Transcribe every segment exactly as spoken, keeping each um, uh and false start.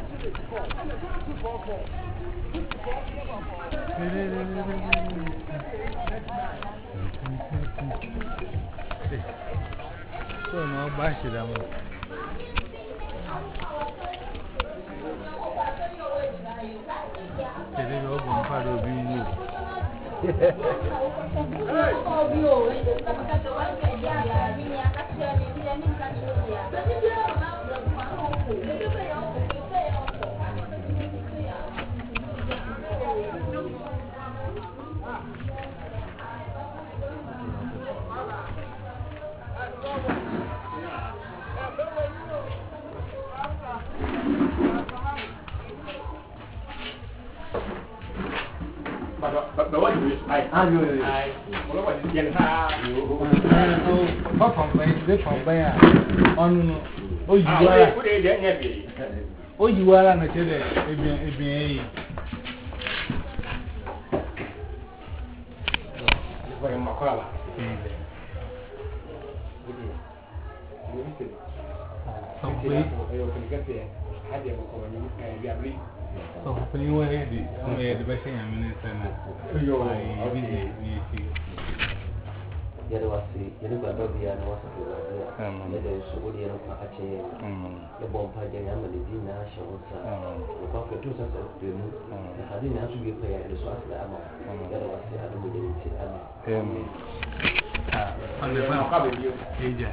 So no bash them. They didn't open part of you. But what do you I am you? I what is the so papa from this from there on oh you are oh you are na chede ebi ebi eyi for makala so we so hopefully we had it we had the best thing I mean is yo I busy me yere wasi yere kwa dobi ya no wasa kwa dia yere so odi yere kwa ache ye bompa je nyama le dina shawusa kwa kwa tu sasa demu hadi na su ge pa ya so asla ama yere wasi adu de ti ama amen ah on the back eja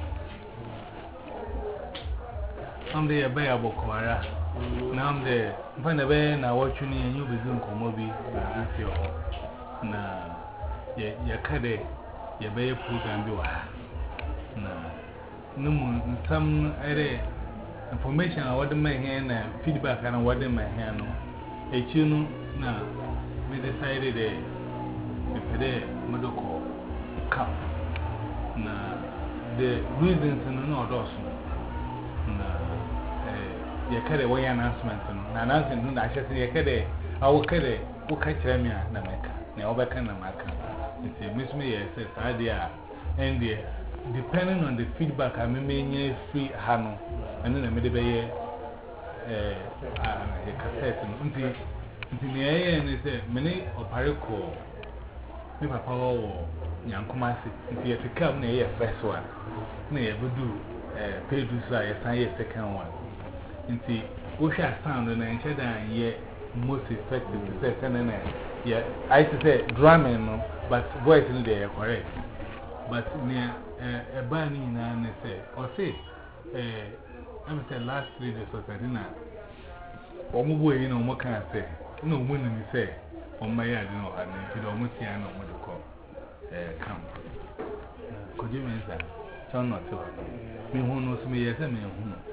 am de be ya bokwara na am de mfana be na watchu ni enyu be gun komo bi bi ho na ye ye kade ye be program bi wa na numu nsam ere information a wode man here na feedback na wode man here no echi no na we decided eh the pede modoko cap na the reasons no no odoso na eh ye kade we announcement no na announcement no na ahese ye kade awo kade wo ka kire me na meka na obeka na maka it's miss me yes idea and the depending on the feedback I may free hano and then I made a eh a cassette until until the and they say many oparico me papa wo nyankomase until you come near first one near we do eh pay do so yes and second one until we shall sound and ensure that ye most effective to say and yeah I say drumming no but voice in there correct but near a bunny and say or say eh I'm say last three days or something na or move you know what can I say no when me say on my yard no and you don't see I know what to call eh camp could you mean that turn not to me who knows me yes I mean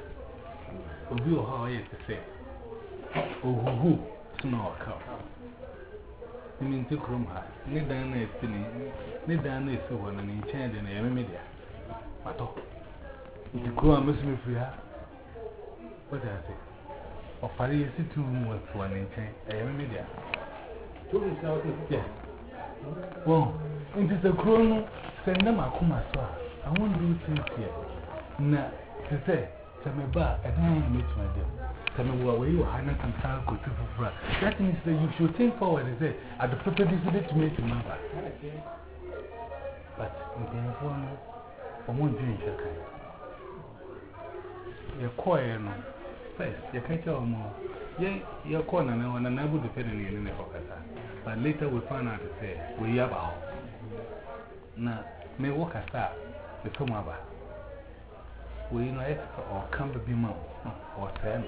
who obi o how yes to say oh who snow cow I mean, to come her. Neither is silly, neither is so one and in change in every media. But oh, if you go and miss me for her, what I say? Or Paris is two months one in change every media. Yes. Well, it is a chrono, send them a kuma so. I won't do things here. Now, to say, some bar, and I ain't meet my dear. Away, you are not some go to for that means that you should think forward and say, at the purpose is to make remember. But in the phone, or one drink, your choir, first, you catch your more. Yea, your corner, and I would depend on you in the Hokasa. But later we found out to say, we have our now, may walk a star, the Tomaba. We know it or come to be more or ten.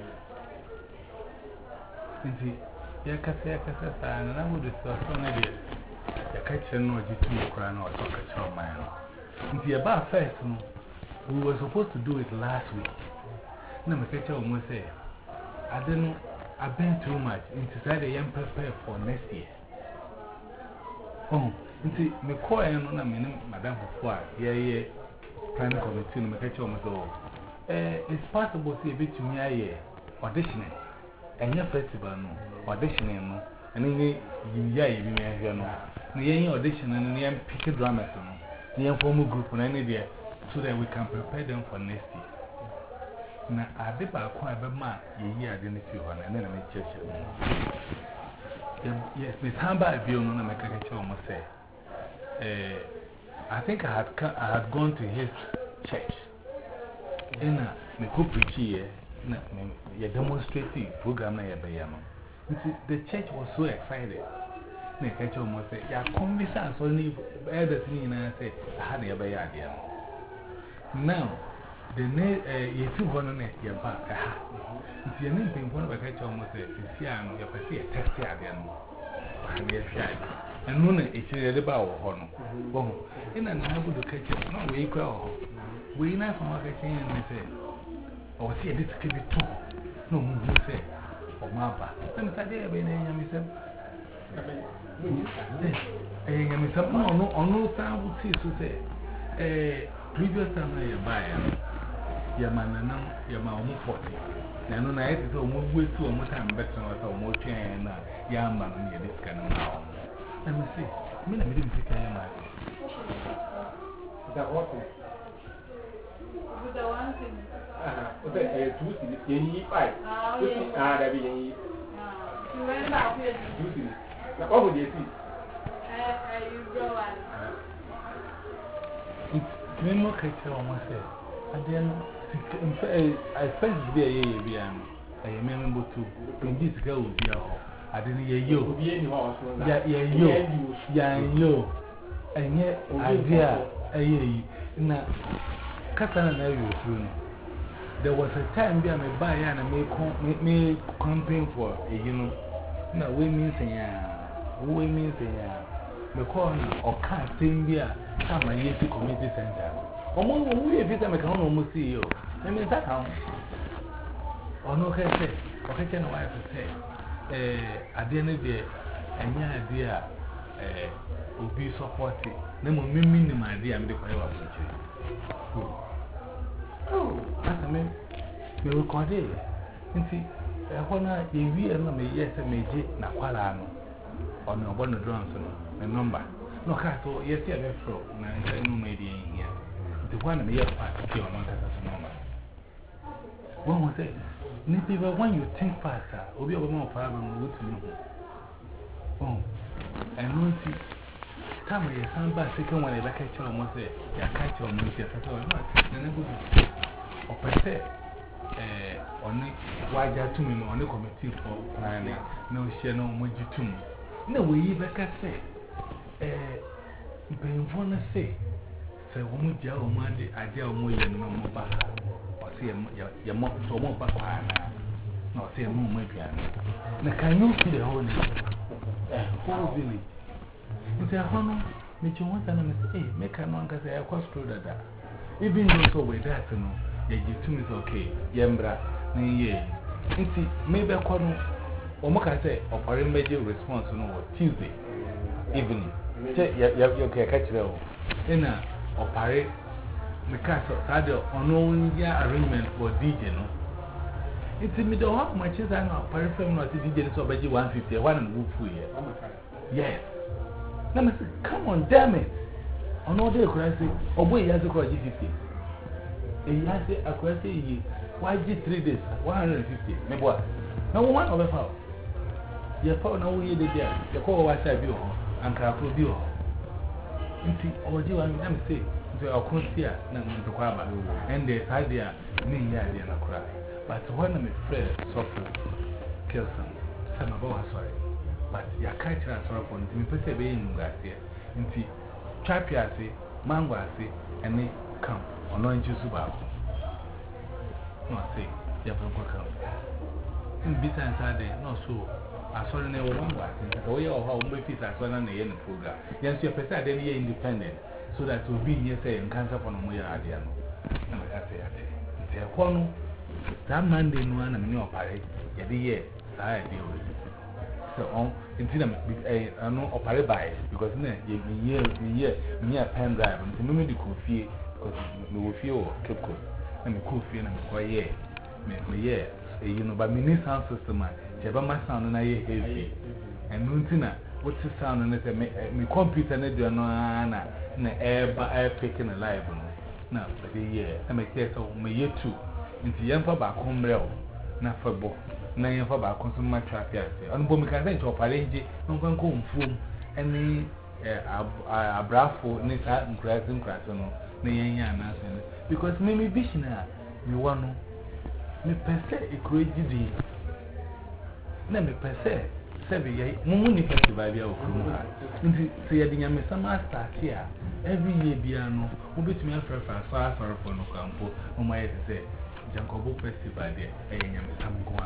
Indeed, Yakasa Yakasa, and I would have thought an idea. The catcher no G2 crown or catch your man. Indeed, about first, we were supposed to do it last week. No, my catcher almost say, I don't know, I've been too much. Inside a young prepare for next year. Oh, indeed, me call and on a minute, Madame Foy, yeah, yeah, planning committee, my catcher almost all. Eh, it's possible to see a bit to me, yeah, auditioning. And your festival, no, auditioning, no, and then you, yeah, you may hear no. The audition and the pick dramas, no, the informal group on any day, so that we can prepare them for next year. na ade ba kwa be ma ye ade ne fi ho na na me cheche yes me samba bio no na me kaka che o mo say eh I think I had I had gone to his church in a me ko preach here na me ye demonstrating program na ye be ya no the church was so excited na kaka che o mo say ya convince us only elders ni na say ha na ye be ya ade now the ne eh ye fi ho no na ye ba ha nti ye ne mpempo na kaka che o mo say sisi ano ye pese ye test ade no ha na ye fi ade and no na echire de ba wo ho no wo ina na abudu kache no we kwa wo we na fa ma kache ni se o si e ditike bi to no mu hu se o ma ba na ta de be na nya mi se eh nya mi se no no ono sa bu ti so se eh previous time na ya ba ya ya manana ya ma o mu forty na no na yete so o mu gbetu o mu time better na so o mu twen na ya ma no ya ditike na na let me see. Me na me didn't pick any man. That what? With the one thing. Ah, what the two cities? Yenny five. Ah, that be yenny. Ah, you went back here. Two cities. Now, what would you see? Eh, you go on. It's me more catcher on myself. And then, I spent to be a year beyond. I remember too. In this girl will be a home. I didn't hear you. Yeah, yeah, you. Yeah, you. And yet, idea, a year. Now, Catana, there was a time where I buy and make me campaign for a you know. Now, we mean saying, we mean saying, the corner or can't sing here. Come and year to community center. Almost we have been a can almost see you. I mean, that how. Or no, can say, or can I wife say. Eh, at the end of the day, any idea, eh, will be supported. No more meaning, my idea, I'm the quiet of the oh, that's a man. We record it. You see, I want to be a number, yes, a major, Naqualano, or no one of drums, a number. No, Cato, yes, I have fro, no media in here. The one of the year part, kill not as a number. One was it. Maybe when you think faster, will be a more problem with you. Oh, and won't see. Time I sound back second when I catch you almost say, I catch you almost say, I thought not. Then I would or per se, eh, only why there to me on the committee for planning, no share no more to me. No, we even can say, eh, being one to say, say, woman, Joe, Monday, I dare more than no more back. Your mom so more back, no, say, no, maybe. Now, can you see the whole whole village? You say, Honor, make you want to say, make a man say, I cross through that. Even though so with that, no, you to me, okay, Yambra, nay, you see, maybe a corner, or Moka say, or for a major response on Tuesday evening. You can catch it all. In a or parade. Because Sadio on no arrangement for D J. No, it's in middle of my chest. I know, Parifem not D J, so by one fifty, one and move for you. Yes. Let me say, come on, damn it. On all day, could I say, oh, boy, he has a call G fifty. He has a question, why G three days, one hundred fifty. Maybe what? No one of the foul. Your phone, no, you did there. Your call was I view and careful view. You see, or do I mean, say. I couldn't see her, and there's idea, mean idea, no cry. But when I'm afraid, suffer, kill some, some about sorry. But your catcher has rough on me, put a being Garcia, and see, Chapiasi, Manguasi, and they come on no juice about. No, say, you're from Coca. And besides, I did not so. I saw the one was, the way of how my feet are so on the end of program. Yes, you're precisely independent. So that will be here saying cancer for no more idea. And I say, I say, one that Monday, no one and no party, yet the year, I deal with it. So on, instead of a no operate by because you year, year, near pen drive, and the moment you could feel, because you will feel keep good, and the cool feeling and quiet, me, yeah, you know, but mini sound system, Jabama sound and I heavy, and Nuntina, what's the sound and it's a me computer, and you know, na air by air picking a live now, but the year, I make yes, oh, may you too. Into Yampa back home real, not for both. Na Yampa back consume my traffic. On Bomika to arrange it, no one come from any a bravo, Nita and Crassen Crassono, Nayana, because maybe Bishna, you want me per se a crazy. Never per se, Sevi, Mumuni Festival of Krumha. See, I didn't miss some master here. Every year, Biano, who beat me a preference far for no campo, whom I say, Jankobo Festival, a young some guan.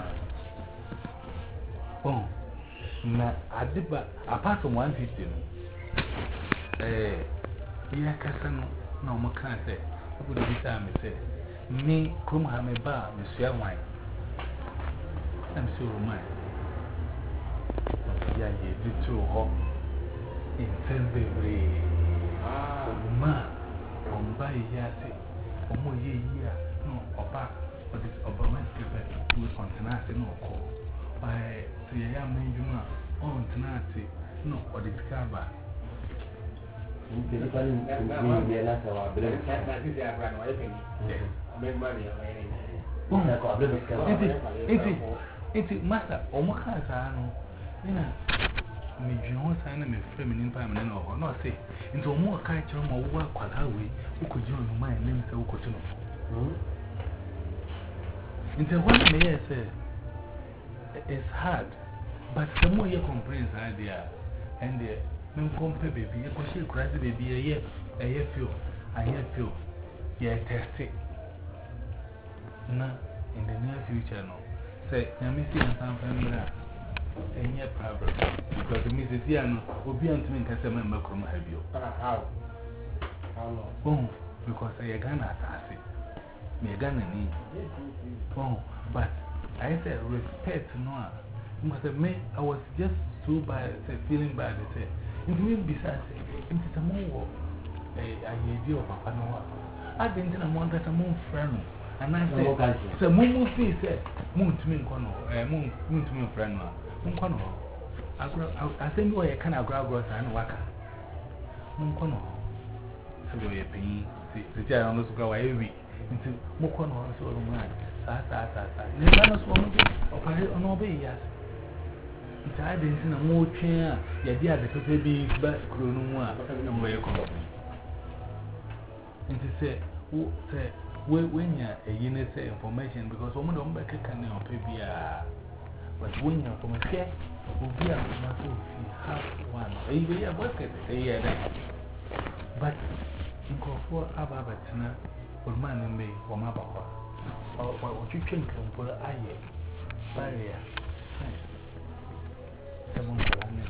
Oh, na Adiba, apart from one fifteen. Eh, yeah, Cassano, no more can say. What would be time, say? Me, Krumhame bar, Monsieur Wine. I'm so mine. Yeah, you did too hot in February. Ah, ma, on by Yassi, or more year, no, or back, or this Obama prefect to on Tenassi, no call. Why, see a young man, you know, on Tenassi, no, or the discover. The different years are brilliant. That is a brand, I think. Yes, make money or anything. It's it, master, or more cars are no. Me John sign me feminine feminine or not say into more culture more work quite away who could join my name so could know. Into one may say it's hard, but the more you complain idea and the men compare baby, you could see crazy baby a year, a year few, a year few, yeah, test it. Now, in the near future, no, say, I'm missing some family. Any problem because the Missus Yano will be on to me and member from Habio. How? How long? Oh, because I am Ghana assassin. Me a Ghana need. Oh, but I said respect no. But I was just so bad, feeling bad. I said, if you besides, it is a more idea of Papa Noah. I didn't know that a moon friend. And I said, it's a moon fee, said, moon to me, moon to me, friend. I think you can grab us and waka. Munkono. So you're paying the general go away into Mukono, so man. Sasa, Sasa. Never swung or on obey, yes. It's I didn't see a more chair. The idea that the baby back crew no more and where you come. And to say, who say, when you're a unit information because woman don't back a can of baby. But when you're from a care, will be a matter half one. Maybe a bucket a year. But in Kofor Ababatina, or man and me, or Mababa, or what you can come for the eye barrier. Someone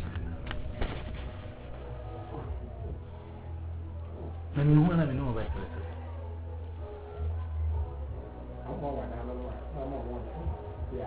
when you want to know about it. Yeah.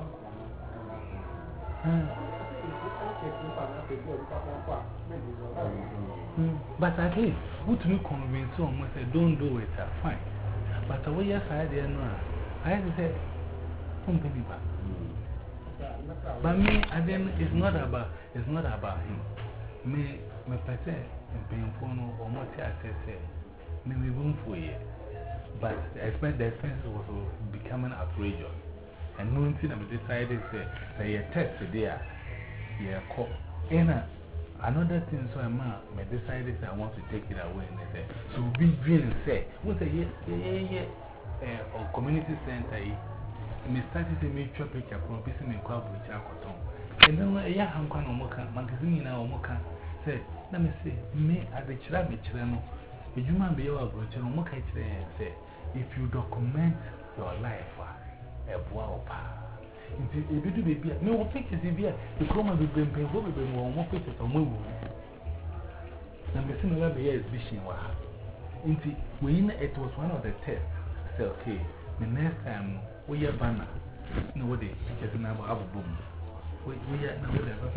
But at least, what me convince someone say, don't do it, fine. But the way yes, I didn't know. I had to say, don't pay me back. But me, I didn't, it's not about, it's not about him. Me, me, per se, and paying for no or more, I say, me, we room for you. But the expenses was becoming outrageous. And no thing I decided to say, say, a test there, yeah, call. And another thing, so I'm decided I want to take it away. And they say, so be dreaming, say, what's a yeah, yeah, yeah, or community center. Me started to make sure picture from Bissing and Club with Chacoton. And then, yeah, I'm going to Moka, magazine now, Moka. Say, let me say, me at the Chirabi Chirano, if you might be able to go to Moka and say, if you document your life, a boa. If you do be no pictures, if you come and be paying for more pictures of movie. Now, the similar beer is Bishing. When it was one of the tests, say, okay, the next time we are banner, nobody pictures in our boom. We are now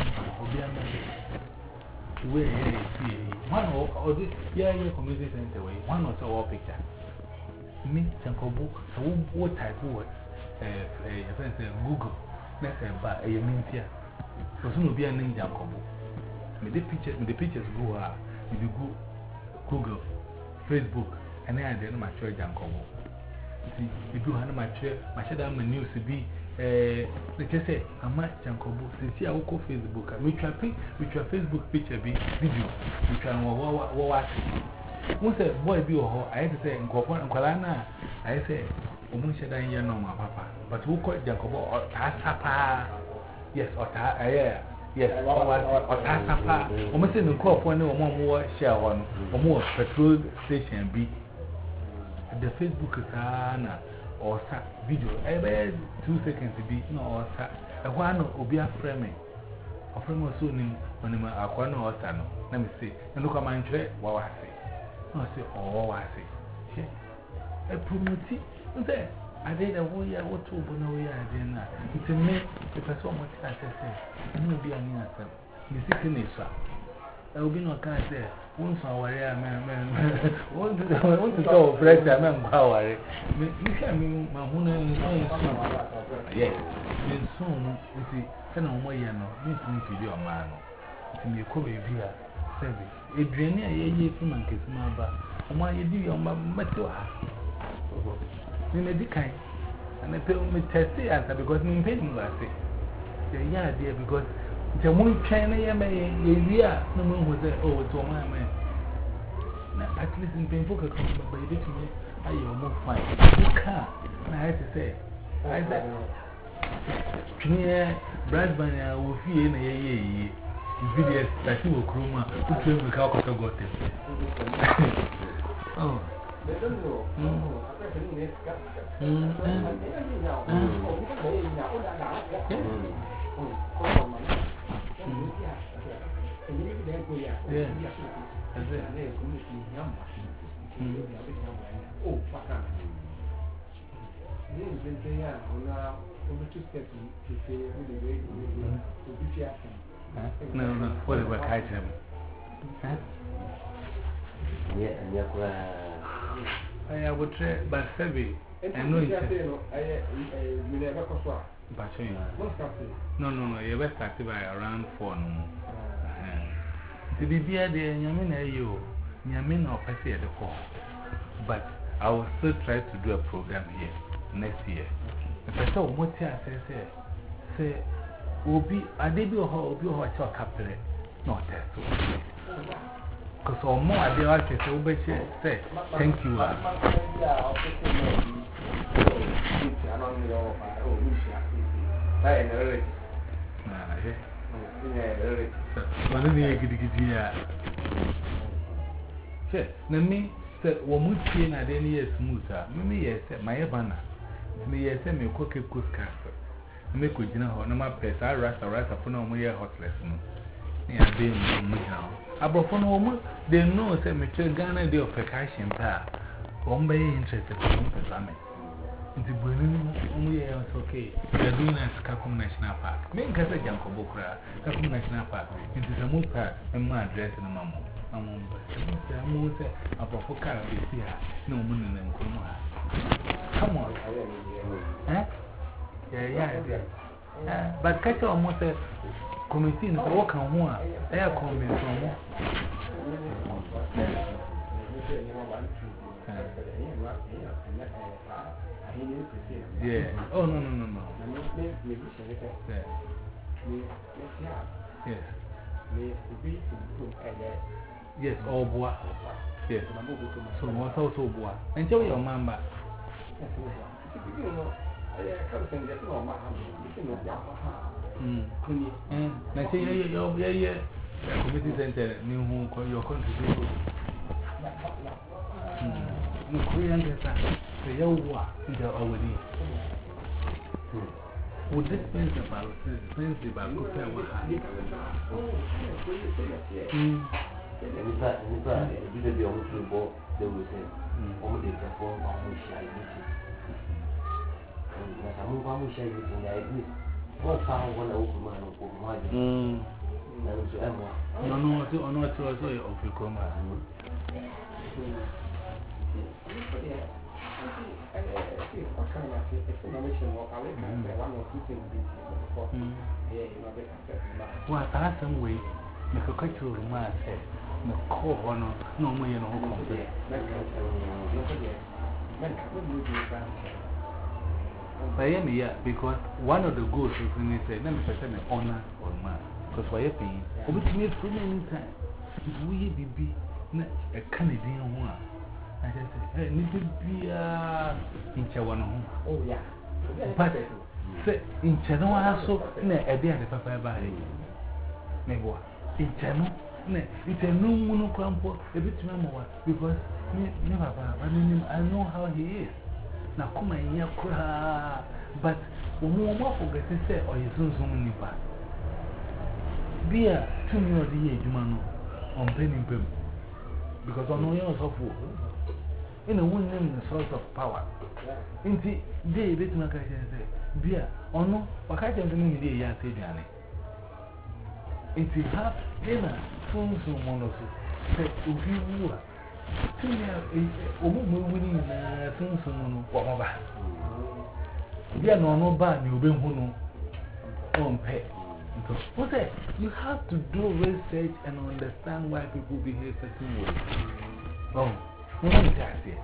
where you see one or this year community center way, one or so picture. Me, Sankobu, what type of words? A friend said Google, next time, but a mintia. So soon will be a name Jankobu. The pictures, the pictures go out, you go Google, Facebook, and then I didn't my church Jankobu. If you have my chair, my shadow, my news to be, eh, let's just say, I might Jankobu, see, I will call Facebook. We try with your Facebook picture, be video, we try what watch. Once a boy be or I say, and go on Colana, I say, Omun shadow, you know, my papa, but who called Jankobu or Tasapa? Yes, or Ta, yeah. Yes, or Tasapa, almost in the crop one or more share one or more petrol station be. The Facebook is an or video. Every two seconds to be no or a one will be a frame. A frame was soon when I'm a corner or sano. Let me see. And look at my tray. What I say? No, say, oh, I say. A promote. I did a way I would to Bono. I didn't. It's a me if I saw much as I say. And will be an answer. You see, in this. I will be no kind of say. Once I worry, man, man. Want to go fresh, I mean, how are you? You can mean my moon and soon. Yes, then soon, you see, send on my yano, means me to be a man. To me, a cover via service. A drainer, a year from my kiss, my bar. And why you do your metal? In a decay. And I pay me testy answer because me paying last day. Yeah, dear, because. The moon China, yeah, yeah, no one was there. Oh, it's all my man. At least in painful, but you did to me, I am more fine. You can't. I had to say, I said, China, Bradburn, will feel in a year. Videos that you will chroma, put you in the calcutta got it. Oh, they don't know. Yeah, that's it. Oh, fuck. This is the thing. I'm now over two steps to say, really, to be fair. No, no, what about Kaiser? Yeah, and you're I would say, but Sevi, and no, I never cross. No, no, no, you were started by around four. To be beer, dear, Yamina, you, Yamin or Passy at the four. But I will still try to do a program here next year. If I saw what I say, say, will be a debut or be what your capital, not that. Because all more I do, I say, thank you. I know. Ah, yeah. What do you get here? Say, Nami said, one would see an idea smoother. Maybe yes, my banner. Me, yes, me cook a good castle. Make with dinner on my place. I rest a rest upon a more hotless. Yeah, being now. Above one woman, they know, say, Mister Ghana, the percussion power. One bay interested in the summit. It's only okay. They're doing a Kakum National Park. Make us a Janko Bokra, Kakum National Park. It is a moon park and my address in a mamma. I'm on the Apoca is here. No moon and Kuma. Come on. Eh? Yeah, yeah. But catch almost a committee in the walk on one. They are coming from one. Yeah. Oh, no, no, no, no. Yeah. Yes. Yes, all boy. Yes. So, what's also boy? Enjoy your mamba. Hmm. Now, say, yeah, yeah, yeah. Committee center, new home, your contribution. Hmm. Korean, the Yawa, the already. Would this mean about things about Copa? Hmm. In fact, in fact, if you be on the board, they will say, oh, they perform on the shy meeting. And I'm going to share it in the idea. What found one open man of my hm. No, no, no, no, it's also of your coma. What are some way? Make a cultural remark, no call honor, no more, no complaint. But yeah, because one of the goals is when they say, let me present an honor or man. Because why you're paying, over to me for many times. If we be a Canadian one, I just say, hey, need to be in Chawana. Oh, yeah. But say, in Chanoa, so, ne, a day at the papa by Maybe in Chano, ne, it's a no mono crumple, a bit more because never, I know how he is. Now come and hear cry, but one more forget to say, or his own so many parts. Beer, two me or the year, Jumano, on penny pim. Because I know yours of war. In a woman, the source of power. Indeed, they bit my catch and say, Beer, or no, or catch and me, dear, ya say, Johnny. If you have dinner, phones or monosu, say, if you were. Two years, a woman winning a soon soon, whatever. Dear, no, no bad, you'll be one on pay. What's that? You have to do research and understand why people behave certain ways. Oh, no one is here.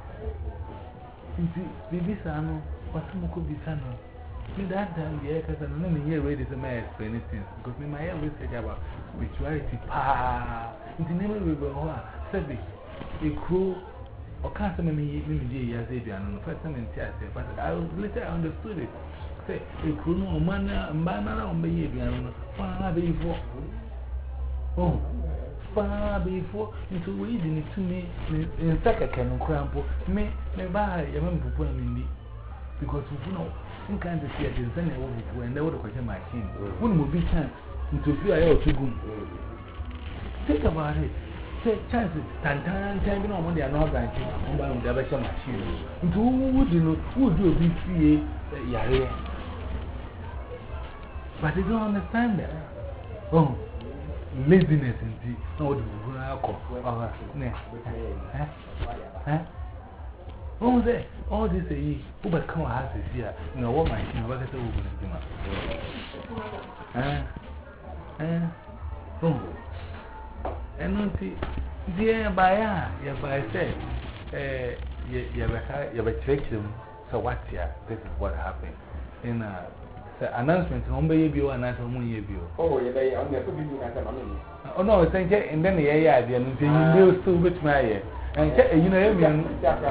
Baby Sano, what's some could be Sano? See that time, the acres and let me hear ready to my explain things because me my research about spirituality. Pa, in the name of the river, Sebi. A crew or can't tell me, maybe as a piano, first time in Tiasia, but I later understood it. Say, a crew no manner and banner on behavior, far before. Oh, far before, into reading it to me in such a cannon crample, may buy a member of Mindy. Because you know, in kind of theatre, then I will and they would question my machine. One will be chance into few I ought to go. Think about it. Say chances, tan tan, tan, you know, when they are not branching, on by the other machine. Into who would you know, who would you be free? Yare. But they don't understand that. Oh, laziness indeed. No, the alcohol. Oh, eh? Eh? Oh, there, all this a ye, who but come has is here. No, what my king, what I said, we're going to do. Eh? Eh? Oh. And not dear by ya by say, eh, you have a check them. So, what's here? This is what happened. In a announcement, on baby or another moon year view. Oh, yeah, they only have to be doing as a money. Oh, no, thank you. And then the idea, and you will still with my ear. And you know, I mean,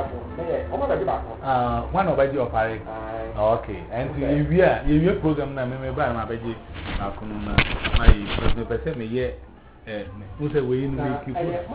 uh, one of you are party. Okay, and if you are your program, I may buy my baby. I couldn't my person me yet. Who's a way in the week?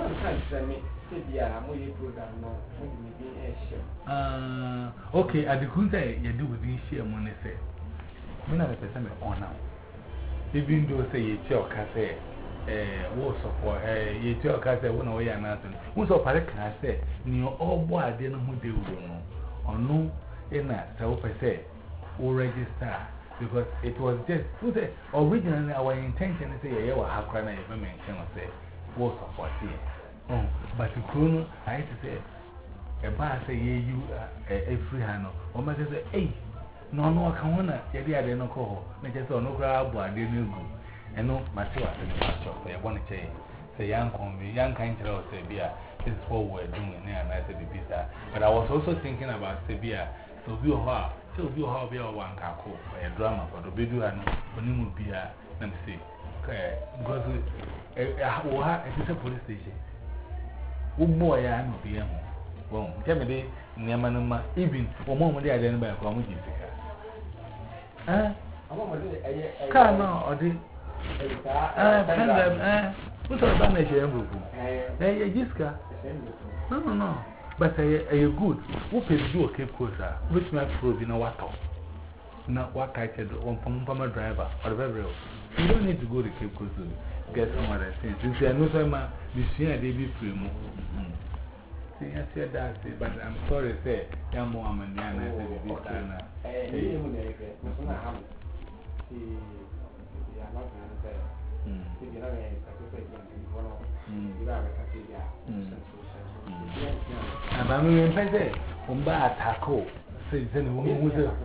Uh, okay, at the Kunta, you do with this share money. Say, when I person on now. Even though say you tell Cassay, eh, war support, eh, you tell Cassay one away and nothing. Who's a parrot can I say, near all boy, I didn't know who they would know. Or no, in that, so I say, or register. Because it was just, who said, originally our intention is to say, yeah, have crime if I mention or say, war support here. Oh, but the crew, I used to say, a bar say, yeah, you a free hand, or might say, hey, no, no, I can't want to, yeah, they don't call, make us no grab, I didn't go. And no, my two are in the past shop, I want to say, say, young convey, young kind of say, beer, this is what we're doing, and I said, pizza. But I was also thinking about Sabia, so we are. So you have your one caco for a drama for the video and when you will be a, let me see, because it is a police station. One boy, I am be a home. Tell me, Yamanuma, even or more than I didn't buy from Jessica. Eh? Can't know, or did I send them? Eh? What's a damage? Eh, Jessica? No, no, no. But are you good? Who pays you a Cape Coaster? Which might prove in a water? Not what I said on Pama driver or whatever else. You don't need to go to Cape Coaster to get some other things. Since you are no time, this year they be free. See, I said that, but I'm sorry to say, young woman, and I said, this time. And I'm in Pente, Umba Taco, says any woman who's a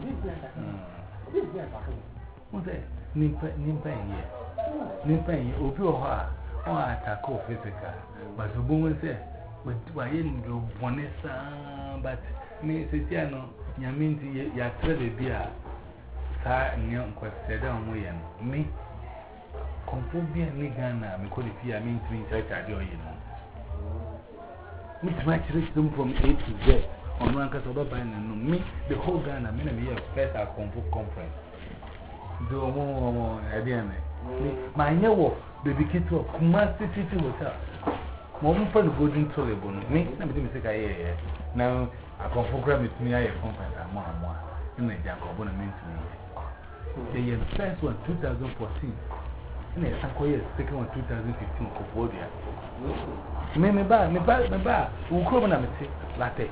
what's that? Nimpan here. Nimpan, Opioha, or Taco physical. But the woman said, but why didn't you want it? But Me, Siciano, Yaminti, Yatra, beer, Sir, and young question down way and me. Confobia, Nigana, me call it here, means me, church, I do, you know. Which match them from A to Z on Rankas of and me, the whole Ghana, many years first our Confo conference. Do more, again. My new baby kid to a Kumasi City Hotel. Mom for the golden tolerable. Me, I'm going to say, I now I can program it to me. I conference and more and more. In the Jack of Bonamint to me. The year first one, two thousand fourteen. In the second one, two thousand fifteen, Cambodia. Me, me, ba, me, ba, me, ba, who come on a latte.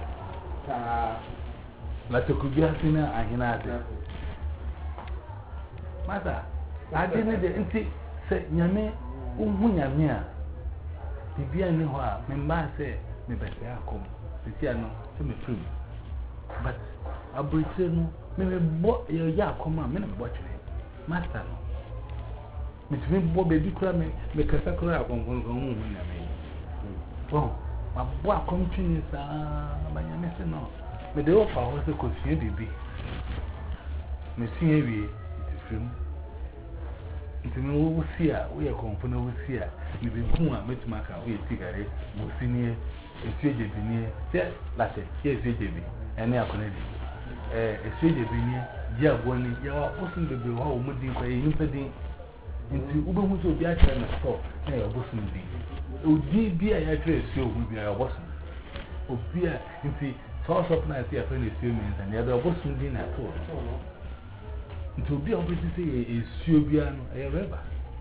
Latte could be a sinner and Hinazi. Mother, I didn't say, Yame, Umunyamia. Bibia ni ho a me mba se me bese akom sisi no se me trum but abritre no me me bo ye ya akom a me na me bo twene master no me tumi bo be bi kura me me kasa kura akom kon kon hu na me bon ma bo akom twene sa banya me se no me de o fa ho se ko sie bibi me sie wie it trum nti me wo si a wo ye konfo na wo si a me be hu a metumaka wo ye tigare wo si ni esieje bi ni se late ye esieje bi ene akona bi eh esieje bi ni je aboni ya wo sun bebe ho wo mudi kwa ye nipa din nti wo be hu so bi a kire na store na ye wo sun bi odi bi a ya kire esio hu bi a wo sun obi a nti so so na se afa na esio mi nsa na ya do wo sun din na to nti obi a obeti se esio bia no e reba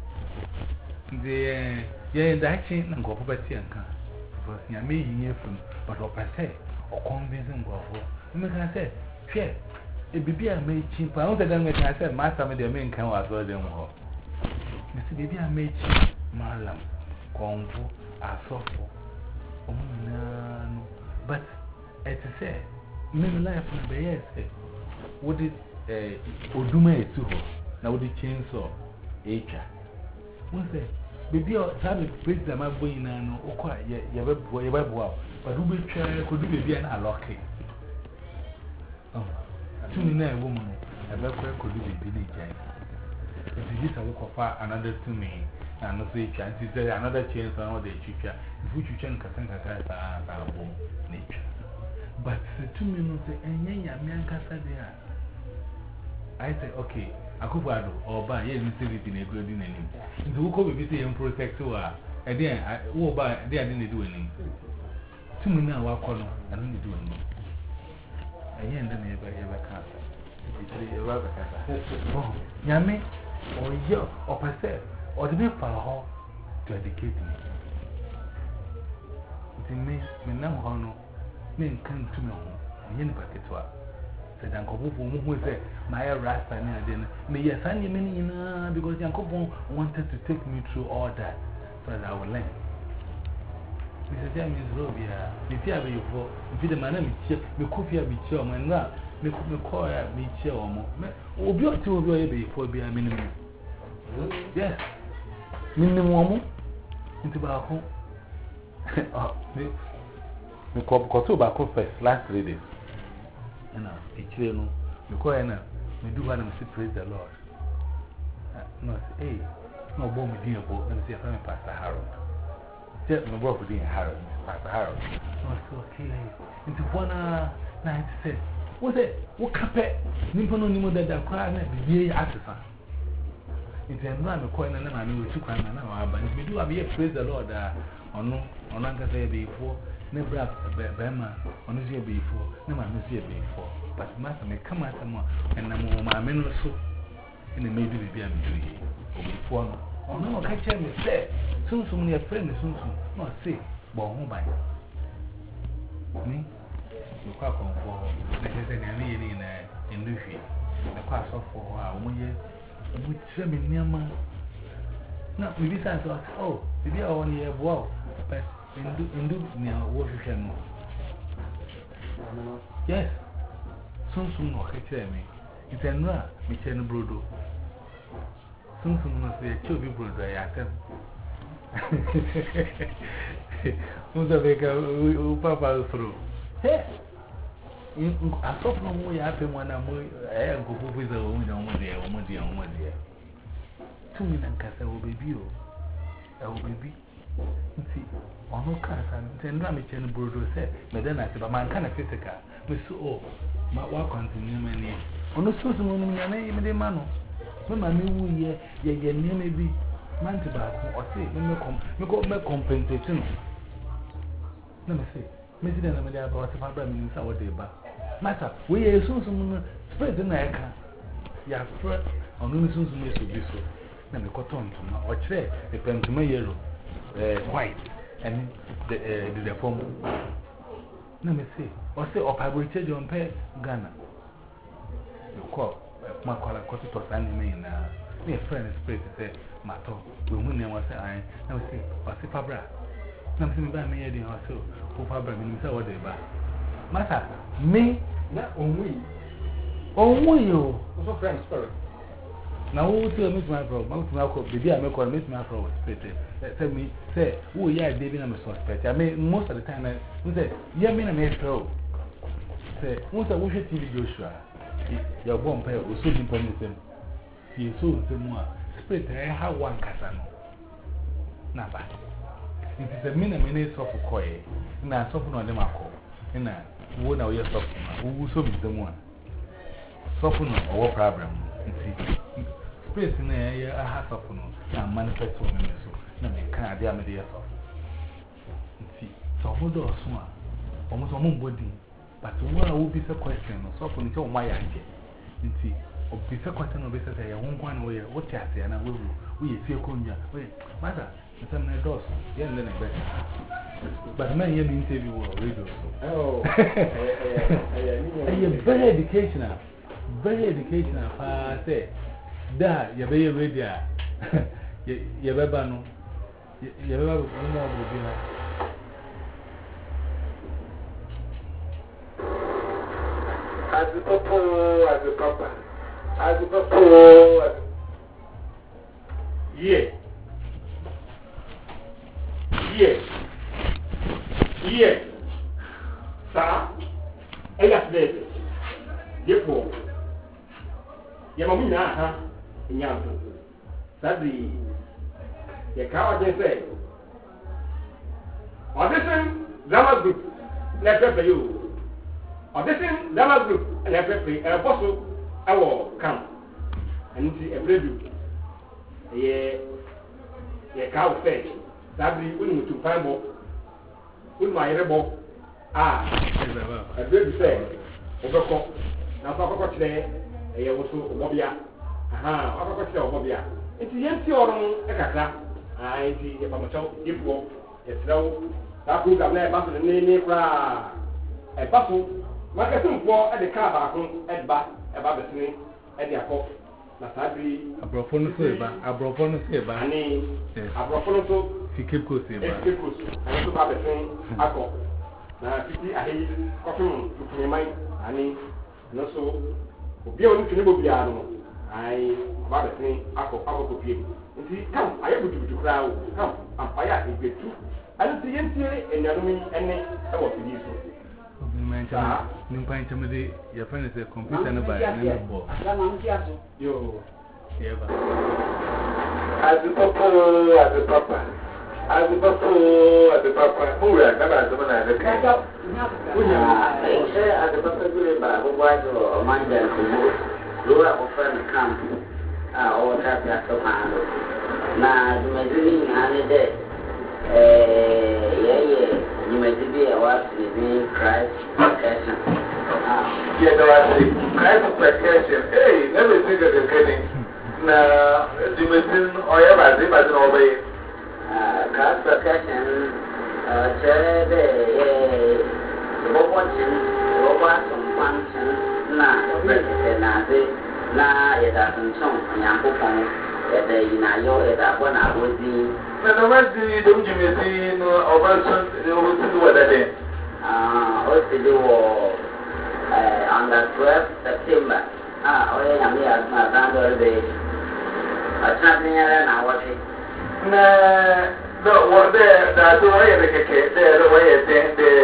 the ye dachi na ngofo beti anka because nya me yin from but opese o convincing ngofo me kan say hwe e bibia me chi pa on da me kan say master me de me nkan wa so dem ho me se bibia me chi malam konfo asofo o na no but it say me life na be yes what did eh oduma etu ho na wo di chainsaw echa mo say baby o sabe president ma boy na no okwa ye ye be ye be boa but wo be twa ko du baby na aloke oh tumi na ewo mu no e be kwa ko du baby na jai it is this wo kofa another tumi na no so echa it is another chainsaw no dey chicha if you chicha nka sanka ka sa sa bom na echa but tumi no say enye ya me ankasa dia I say, okay, I could buy or buy a little bit in a good in any. The who could be saying protect to her, and then I will buy, they didn't do anything. Two minutes now, I call them, I don't do anything. And then never ever cancer. It's a rubber cancer. Oh, Yami, or you, or per se, or the big fellow to educate me. It means me now, honor, men come to me, and you never get to her. Said Uncle Boom, who said, my rasta, and I didn't. May yes, I mean, because Uncle Boom wanted to take me through all that so that I would learn. Mister James Robia, if you have a for, if you the man, me coffee be chill, my love, me could me call me chill or more. Oh, beautiful baby for be a minimum. Yes, minimum into our home. Me call to back first last three days. And now, a children, you call her, we do want to praise the Lord. No, hey, no bomb with you, let me see if I'm Pastor Harold. Just no work with Harold, Pastor Harold. No, so okay. Into one night said, what's it? What capet? Nimpono Nimo that I cry and be a assassin. Into a man of coin and I knew two crime and now, but if we do have a praise the Lord, or no, on Uncle say before. Never have Bema on this year before, no man this year before. But Master may come at them and I'm my men or so in the maybe be a doing or before. Oh no, catch me say soon soon your friend is soon soon. No, say, bon by me. You quite come for necessary in a in Luffy. The class of for our one year, which semi near man. No, we decided to ask, oh, maybe I want year wow, but. In do near Washington. Yes, soon soon or catch me. It's a ra, Michel Brodo. Soon soon must be a chubby brother. I tell who's a baker who papa through. Hey, I saw from where I have one and go with a woman on my dear, on my dear, on my dear. Two million cassa will be you. I will be. See, on no cars and ten ramage and brodo said, Madame, I said, but man kind of physical. Miss O, my work continue many. On the social woman, your name, the man. When I knew ye, ye, ye, may be man tobacco or say, you got my compensation. Let me say, Missus Danamedia about the Fabra means our day back. Master, we are soon some spread the neck. Ya fret on no soon some years to be so. Then the cotton to my or chair, the pen to my yellow, white, and the the form. Let me see, or say, or I will change on pay Ghana. You call my collar cotton to send me in a friend is spread to say, Mato, we win them was I. Let me see, or say Fabra. Something about me, Eddie, or so, who Fabra means our day back. Master, me, not on we. Oh, you Also, friend spirit. now, who will miss my bro? Most Malcolm, the dear Malcolm, miss my bro, tell me, say, who ya, David, I'm a suspect. I mean, most of the time, I say, yeah, mean, I may throw. Say, once I wish a T V Joshua, your bomb pair was so important with him. He is so similar. Spirit, I have one casano. Naba. It is a minute of coy, and I soften on them. And I won't know your soften, who so be the one. Soften or problem. Space in the air, I have softened and manifest on me. So, no, I can't damn the air soft. See, so hold on, swan, almost a moon body. But tomorrow will be a question or soften until my idea. See, or be a question of business. I won't go away. What you say, and I will. We feel conya. Wait, matter. Some of those, yeah, and then I bet. But my young interview or radio. Oh, I'm very educational. Very educational. I say, da, you're very radio. You're very no. You're very no. As the papa, as the papa, as the papa, yeah. Yes. Yes. Sir, I got this. Therefore, Yamamina, huh? In Yampo. Sadly, the coward they say. Audition, Zama Group, letter for you. Audition, Zama Group, letter for you. A apostle, I will come. And see a preview. A cow fetch. Sadly, we need to find more. With my rebel, ah, a good say, Oboko. Now, Papa today, a also Mobia. Aha, Papa today, Mobia. It's the empty or a cata. I see if I'm a child, if you walk, it's no. That could have led back to the name a bustle. Like a simple at the car back home at back about the snake at the apple. Sadly, a brophone saber, a brophone saber, and a brophone. If you keep going, keep going. I took up the same alcohol. Now, fifty, I hate coffee to my mind. I mean, no so. Be on the table, I about the same alcohol, alcohol people. And see, come, I am going to crowd. Come, and fire is good too. I don't see anything, and you're doing any of the use. Your friend is a computer and a ball. Yo, as the papa, as the papa. As the papa, as the papa, who are never as the man at the camp. As the papa, who was a man that who are often come. Ah, all that that's so hard. Now, you may be any day. Yeah, yeah, you may be a watch within Christ percussion. Yeah, there was Christ percussion. Hey, never think of the kidding. Now, you may think, or ever, they might not obey. Christ percussion, Cherry, watching, robot, some function, now, register, now, it doesn't show, Yampopon, that they know it up when I would be. But the rest of you don't give me no version, you will see what I did. Ah, what to do on the twelfth September. Ah, oh, yeah, I'm here at my grandmother's. I can't hear it now, what it. No, what there, that's the way the cake, there, the way it, the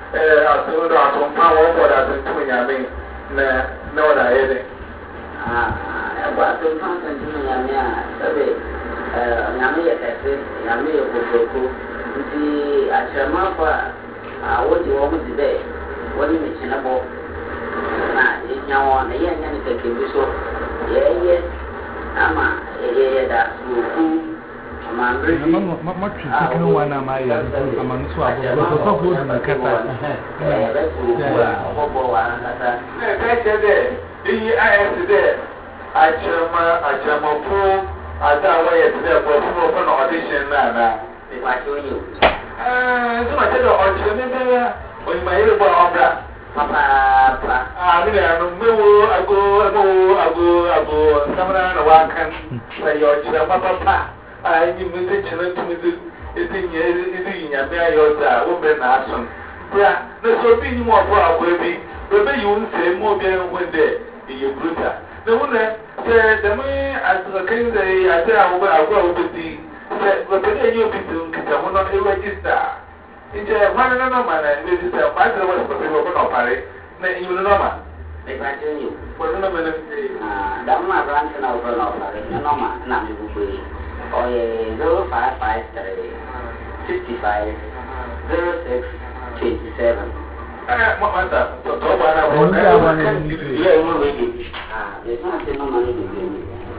eh aso do aso pa wo bo da tuntum nyame na na wada yede ah e ba tuntum tuntum nyame a sabe eh nyame ya kase nyame ya kokoko nti achama kwa a wodi wo mu de wodi me china bo na enya wo na ye nya ne keke bi so ye ye ama ye ye da suku ama mbri ma ma twi kinu wana ma ya ama nso abo so so go na kata eh ba suku a obo wa kata na ka chede yi is de achama achama pu ada wa ye de bo fu no na audition na na ni pa chonyo ah so ma chede audition ni be o ma yere bo obra papa pa ah mi na no mewo ago ago ago ago samara na wa kan sa yo chira papa pa ah ni mi de chira tu mi de eti nya eti nya be ayo da wo be na ason bra na so bi ni mo bo ago bi be be yun se mo be wende ye bruta na wona se de mi azo kan de ate awo ba ago awo bi se be be ni obi tu kita mo no e register ije mwana na no mana e register ba de wa se be ko no pare na you no ma ni pa chonyo ko no ma na ah damma branch na over no pare no ma na mi bu oh yeah, zero five five three fifty five zero six twenty seven. Ah, what was that? So, so what I want to do? Yeah, we're ready. Ah, there's not no money to do.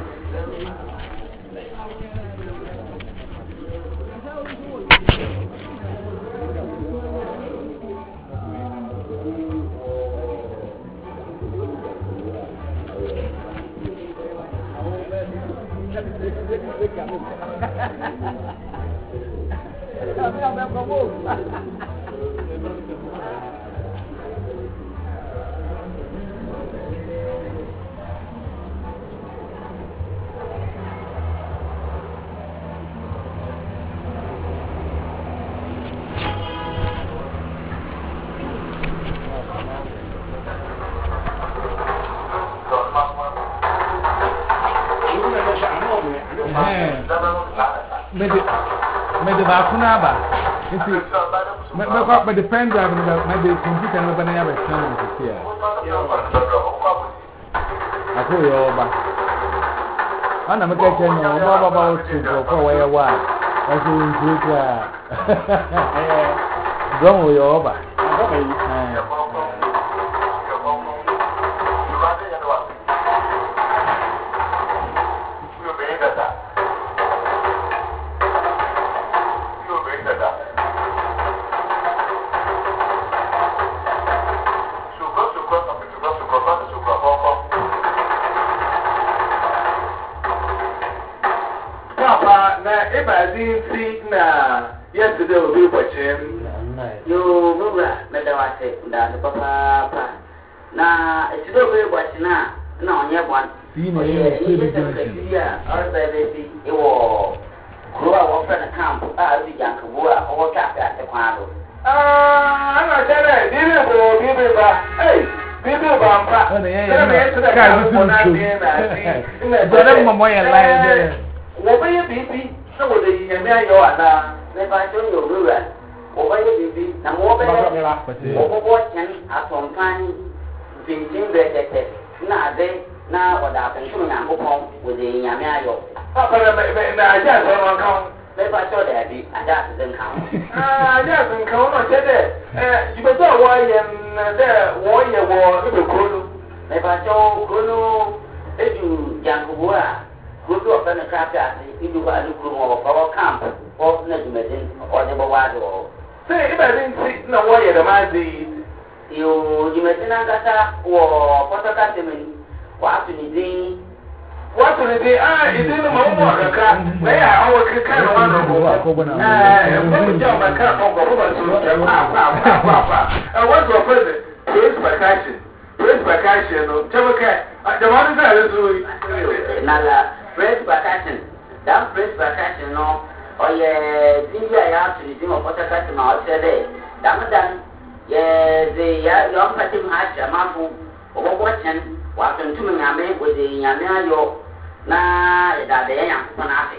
Maybe back on Abba. Maybe the pen drive, maybe computer, and maybe never turn to see. I told you over. I'm not getting no more about to go for where you are. As you include, don't we over? Yesterday will be watching. You move that, let us say that papa. Now, it's still very watching now. No, you have one. See, no, you yeah, or baby, it will grow up in a camp. I'll be young, or tap at the quadro. Ah, I'm not telling you, Bibi, hey, Bibi Bampa. What are you, Bibi? So, the Yamia, if I don't know, ruler, or why you be, and more better, or watching at some time, being better. Now, they now what happened to me, I'm home with the Yamia. I just don't count. If I saw that, I just didn't count. Ah, yes, and count on that. You better why and there, warrior war, if you could. If I saw Bruno, if you, Yankua, go to a pen of craft, if you are looking for our camp. Or not medicine or the Bawado. Say, if I didn't see no way the man did. You, you medicine Angata or Potakatemin, what to the what to the ah, it didn't know more. May I our kind of one of them. John, my car over I want to present praise percussion. Praise percussion, Jamaica. The one is doing Nala, praise percussion. That praise percussion, no. Oh yeah, T V I have to resume a podcast out today. Damadan, yeah, the young Fatim Hash, a mafu, or watching, walking to me with the Yamayo, na that they are fanatic.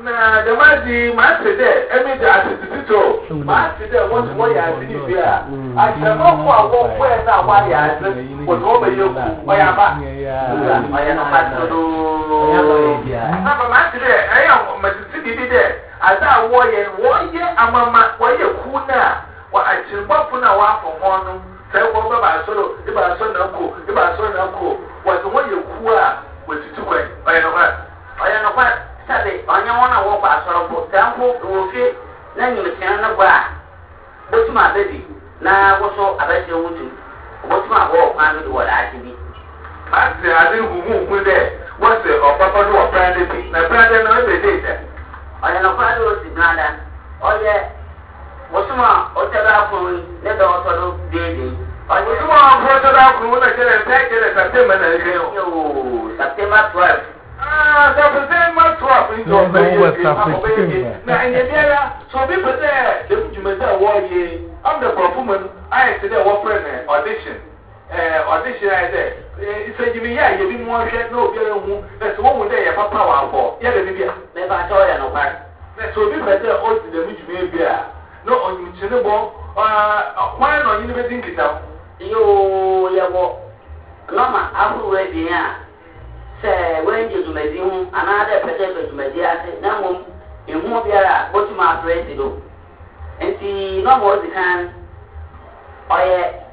na the maji ma say there emi dey atitito ma say there what what ya see bia asema ko awo ko e na wa ya ase ko no be yoku o ya ba o ya no ma do o ya lo ye bia na ba ma say there e ya ma titi bi there ada wo ye wo ye amama wo ye ku na wa achirbafo na wa afọ hono sai ko ba ba solo e ba so na ko e ba so na ko wa so wo ye ku a wo titu ko o ya no ba o ya no ba sabe onye wona wo ba soro bo tampo wo fi na nyimetian na gba botuma baby na wo so abaje wutu botuma wo kwa mi wo da tibi ma se ade humu hu de wo se opapa do opande bi na brada na be de de oye no kwa do si brada oye botuma o te ba ko ne do to do de de oye botuma o te ba ko na kele pe kele September na ke yo September twelve ah, so the same man twelve in the way. Now, in the area, so people there, the Jumada war ye, I'm the performer. I said, what friend audition. Audition, I said, it's a Jimmy, yeah, you be more share, no, that's one day, a papa for. Yeah, the Bibia. Never saw you, no part. So people there, all the Mujimia, no, on you, Chinabo, uh, why not you never think it out? You, yeah, what? Lama, I'm ready now. Say when you do medium, another person to media, no one in whom we are what my friends do. And see no more the can or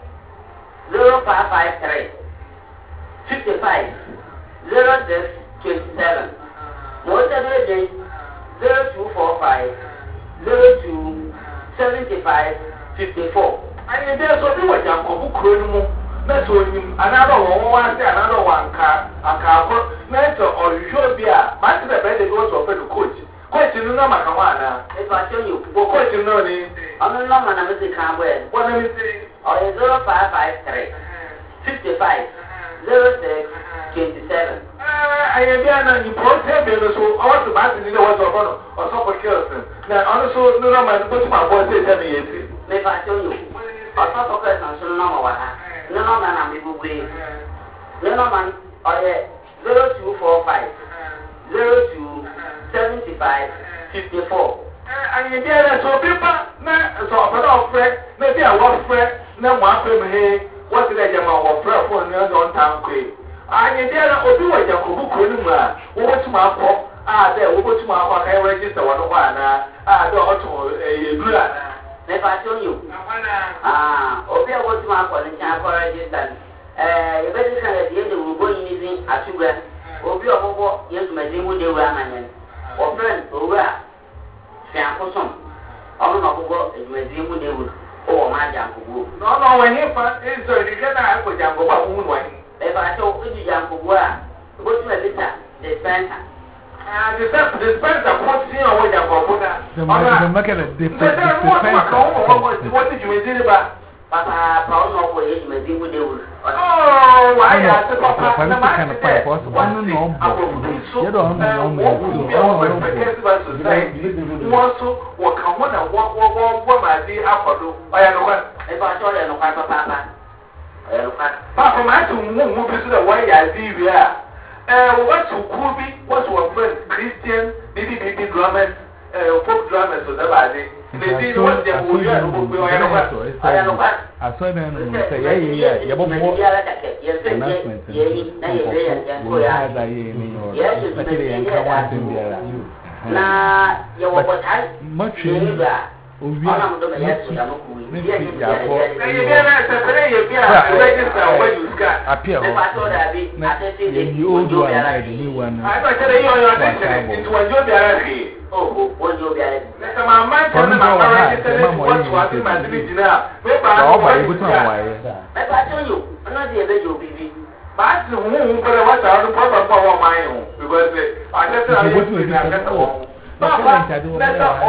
zero five five three fifty five zero six twenty seven. Most of the day zero two four five zero two seventy five fifty four. And there's only what I'm going to that's when another one wants another one car, a car, mentor or show be a master the bed goes of the coach. Coach, you know, Makawana. If I tell you, go coach, you know, I'm a number of music can wear. What let me say? Or zero five five three fifty five zero six twenty seven. I am there, you protect me, so I want to match the words of honor or some kills. Now, also, no, my put my voice, tell me, if I tell you, I'll talk of us and so no more. No, no, man, I'm able to no, no, man, or zero two four five zero two seventy five fifty four. And you get so people, so a better of friend, maybe I want friend, no one from here. What did I get my friend for near on town quick? And you get a do what you could Kunuma, over to my pop, ah, there, over to my work, I register one one, ah, the auto, a good. Never tell you. Ah, Obia was my calling for register. Eh, you better kind of the end of going using a sugar. Obia, yes, my dear, would you run? Or friend, over Sam Possum. All of go is my dear, would you? Oh, my jump. No, no, when you find it, so you can have a jump over one way. If I told you jump over, go to a litter, the Santa. The dispenser puts in away the Bobuna. The market of dispenser. What did you do about Papa? Paul, no way, you may be with you. Oh, why? I said, Papa, I'm not kind of pipe. One no, you don't know. You also will come on and walk, walk, walk, walk, my dear Apollo. I am what if I told you, no, Papa. Papa, my two movies to the way I see here. Uh, what's who could be, what's our friend Christian, maybe maybe drummers, uh, folk drummers, so that I think. They did what they would do. I know what. I saw them and say, yeah, yeah, yeah, but more announcement. Now, you were much Oh, we are not going to get to maybe I appear. You old one, I the new one. I don't tell you your attention. It was your diary. Oh, what you get? My mind from my marriage is what was in my dinner. Maybe I tell you, I'm not the other you, baby. But who but what are the problem for my own? Because I just tell you, I'm not. Papa, that's all.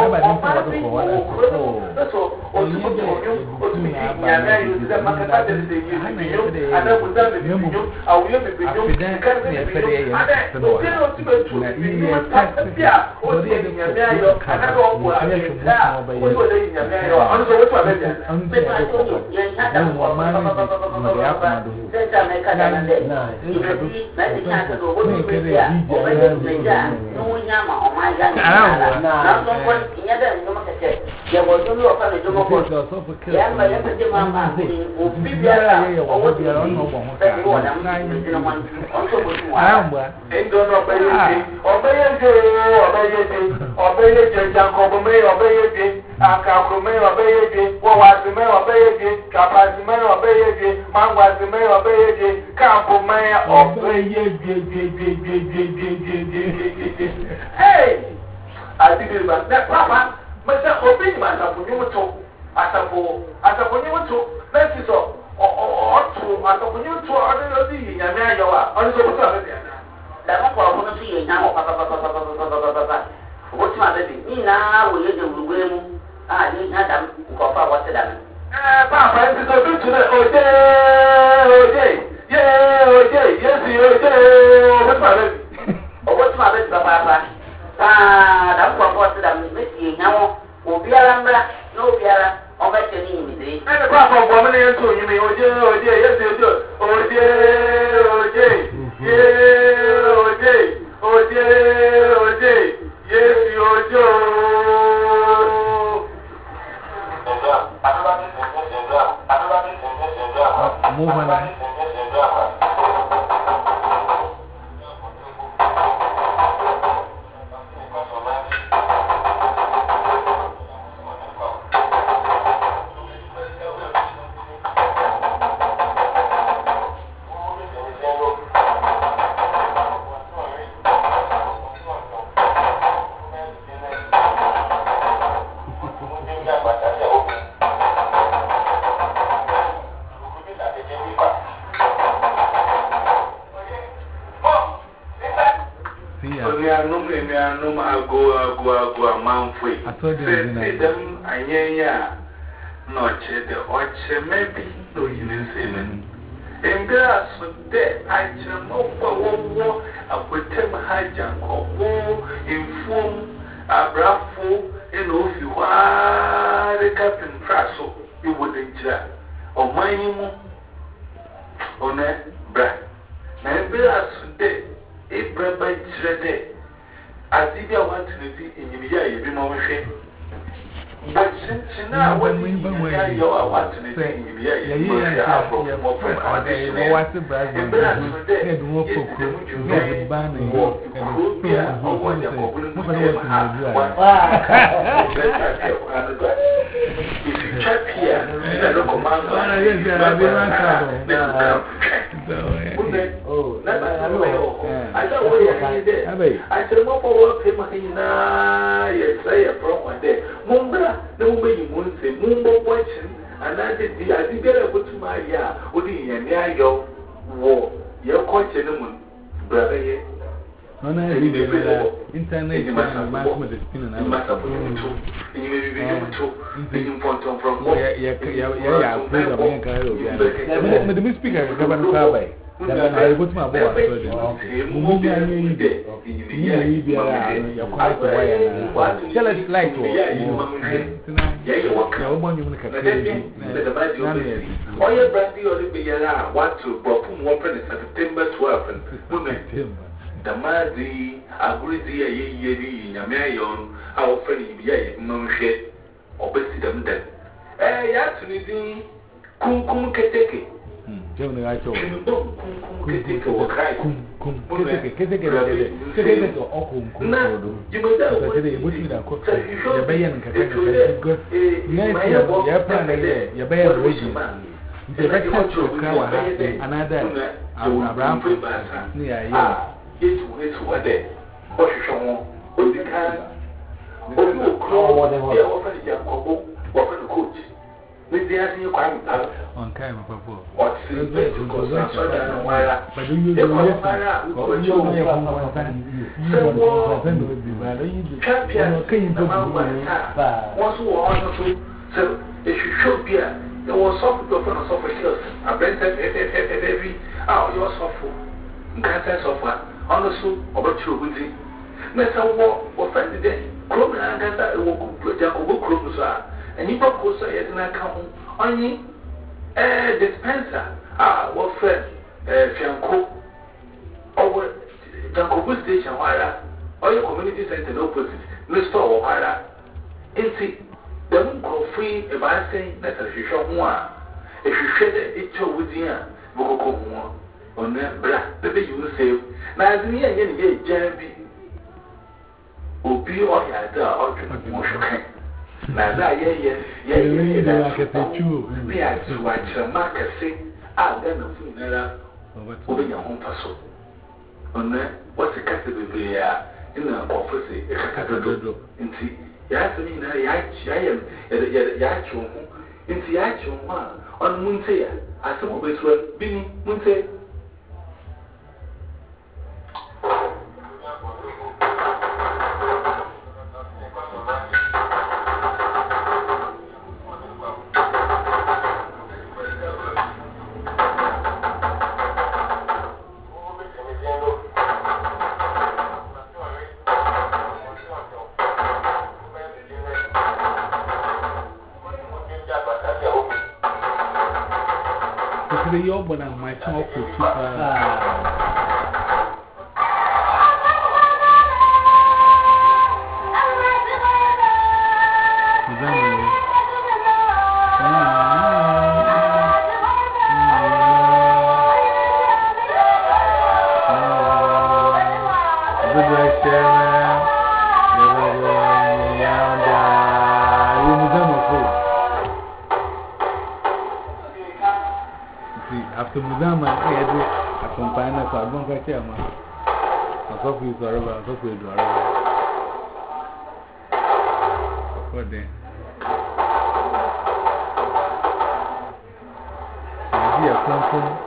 That's all. Oh, you go to you. Yeah, now you the market that is the you. And then with them, you I will be you. Can be you. And then you know to be you. Yeah, oh, yeah, yeah. And I go for a bit. Yeah, oh, yeah, yeah. And so what about that? But I told you, you had that one man. Since I make a day. You can see, let the chance to go to the yeah. Or maybe no one yama on my na so ko inya da nyoma keke ya wo do lo fa no jomo ko ya ma ya pe ma ma o bibiara o wo biara no bo ho ka na ni na man on so bo tu wa endo no ba ye o ba ye je o ba ye je o ba ye je jan ko bo me o ba ye je aka ko me o ba ye je wo wa si me o ba ye je ka pa si me o ba ye je mangwa si me o ba ye je ka bo me o ba ye je je je je je je je hey adibi ba na papa me se obi ma na bu nyu to asafo asafo nyu to na si so o o to asafo nyu to o de odi nyame ayo a o so bo to abe na da mo ko ko no si nya o pa pa pa pa pa pa pa pa o ti ma be ni na wo ye de urugwe mu ah ni na dam ko fa wo te dam eh papa si so bi tu na oje oje ye oje yes oje o bo ti ma be o bo ti ma be pa pa pa ah dam ko ko te dam ni si nya wo obiara mbra na obiara o ba te ni mi dei eh papa bo me ne to yi mi oje oje yes oje oje oje ye oje oje oje yes oje move on. See them, I yeah, no, the orchard maybe no human semen. And there are so dead, I shall know for war, I would tell my high junk or war, inform a bravo, and if you are the captain Prasso, you wouldn't jar or my on that bra. And there are so dead, a brabby shredded. As if you want to be in your year, you be more shame. But since now, when we were you are watching it in your year, you are more friend. I was the bride and head walk for crew, and banning walk and beer or one of if you check here, the local man, oh, I don't know. I said, more for work him, yes, I am from one day. Mumbra, no way you won't say, Mumbo watching, and I did the idea of what my ya, would be a near your war, your question, brother. No, no, internet is the spin and I must have been to in front of from yeah, yeah, yeah, yeah, the speaker, Governor Carby. I put my boy. Tell us like you. September twelfth. The Mazi, agreed the year, Yamayon, our friend, Yamshed, or Bessie them dead. Eh, actually, Kum Kum Keteke. Generally, I told you, Keteke or Christ, Kum Keteke or Kum Kum. You must have what you have got the Bayan Cataka. Your plan, your Bayan Regiment. The record to Kawa, another Abraham near you. Yes, what they what you show what you can. Oh, you call them over the Jacobo, over the coach. Maybe asking you quite on time of a book. What's the best to go so that while but do you know what you so if you show beer, there was soft your friend of software skills. I blend every hour you are software. Can't software. Honestly, about you with it. Mister War, or friend today, Chrome and Gata will put Jacobo Chrome, and you both go say it in a count on ye. Eh, dispenser, ah, what friend, eh, Fianco, over Jacobo Station, while or your community center opposite, no store or higher. And see, the moon go free about saying that if you show one, if you shed it to with you, we'll go more on that black, the baby you save. Now, as me again, ye jabby will be all your idea or to motion. Now, that ye, ye, ye, ye, that's a picture. Me, I to watch a market say, I'll then a funeral over your home puzzle. On that, what's the cat of the air in the office? A cathedral, and see. Yes, I mean, I am at Yacho, in the Yacho one on Muntea, as some of us were being Munte. You're born on my talk with two. After Muzama, I had a companion for a bunker chairman. A coffee is wherever a coffee is wherever. What then? I hear something.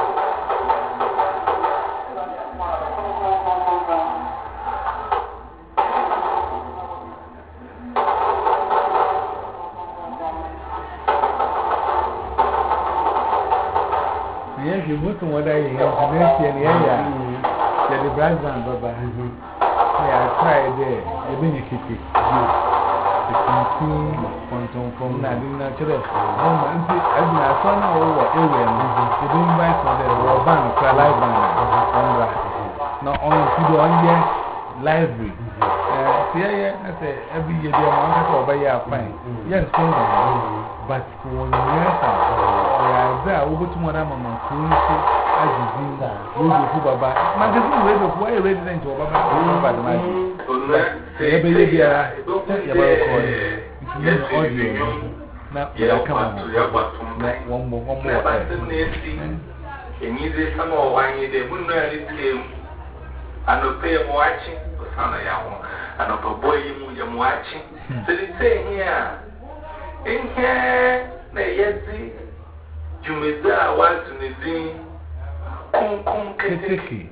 Yes, you look at what I have to mention the area. The Brazilian Baba. I tried there. The Benefit. The Quincy, Quantum from Nadine Natural. Oh, I did not find out over area. The Bing Bites for the Roban, Live Band. Not only to the one year library. Yeah, I say every year they are not over here fine. Yes, but for the years. There, over to Madame Mancunsi, as you see, Radio Baba. Magazine Radio, why a resident of Baba? Audio. Now, yeah, come on. One more, one more. And you say some more wine, they wouldn't really came. And no pay watching, or son of Yawon, and of a boy you watching. So they say here, in here, they yet see. Jumeza wants to be Kung Kung Keteke.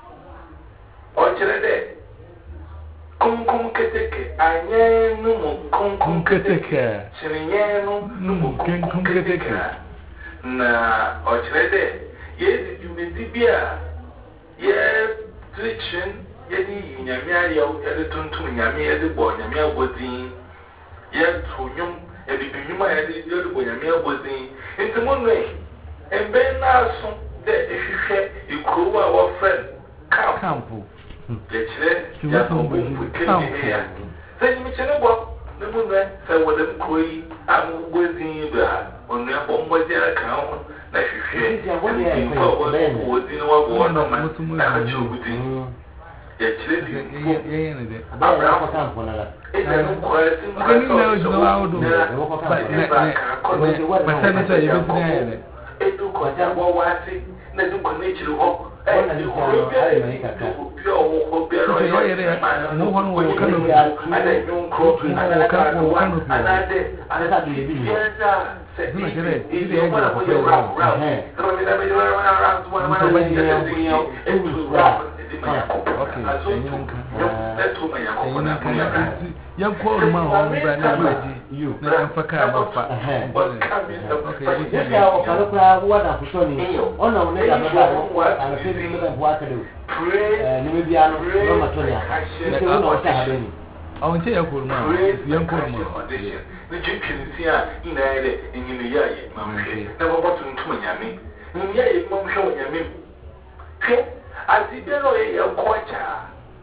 Ochede Kung Kung Keteke. Anye numu Kung Kung Keteke. Chinye numu Kung Kung Keteke. Na ochede ye jumezi bia ye teaching ye di nyamia ye ye tuntum nyamia ye di bo nyamia bodin ye tunyum e bi binyuma ye di ye bo nyamia bodin. It's a moonway, and Ben Narson, that if you share, you crew our friend Campo. Let's let you have a here. Then you mention about the moonway, so what them quay, I'm waiting on their bomb with their account. Like you share, what do you forward was in our water, man, you within. Yet, you Abraham Campo. It's a question. I know you know how to do it. But Senator, you don't know it. It took what I was saying. Let them connect you home. And you will be a no one will come and I don't cross and I can't one and I did. I had to be here. Said, if you want to go around, so we never go around one of my it was rough. Okay, that's who I am. Young Quadrant, you, Nafaka, okay, this guy will call what I'm putting in. Oh, no, what I'm saying, what to do. Pray, and maybe I'm not Matonia. I will tell you, young Quadrant. The Egyptians here in Ida in Yaya, Mamma, never bought him to Yami. Yaya, Mom, show Yami. I see there are a quarter.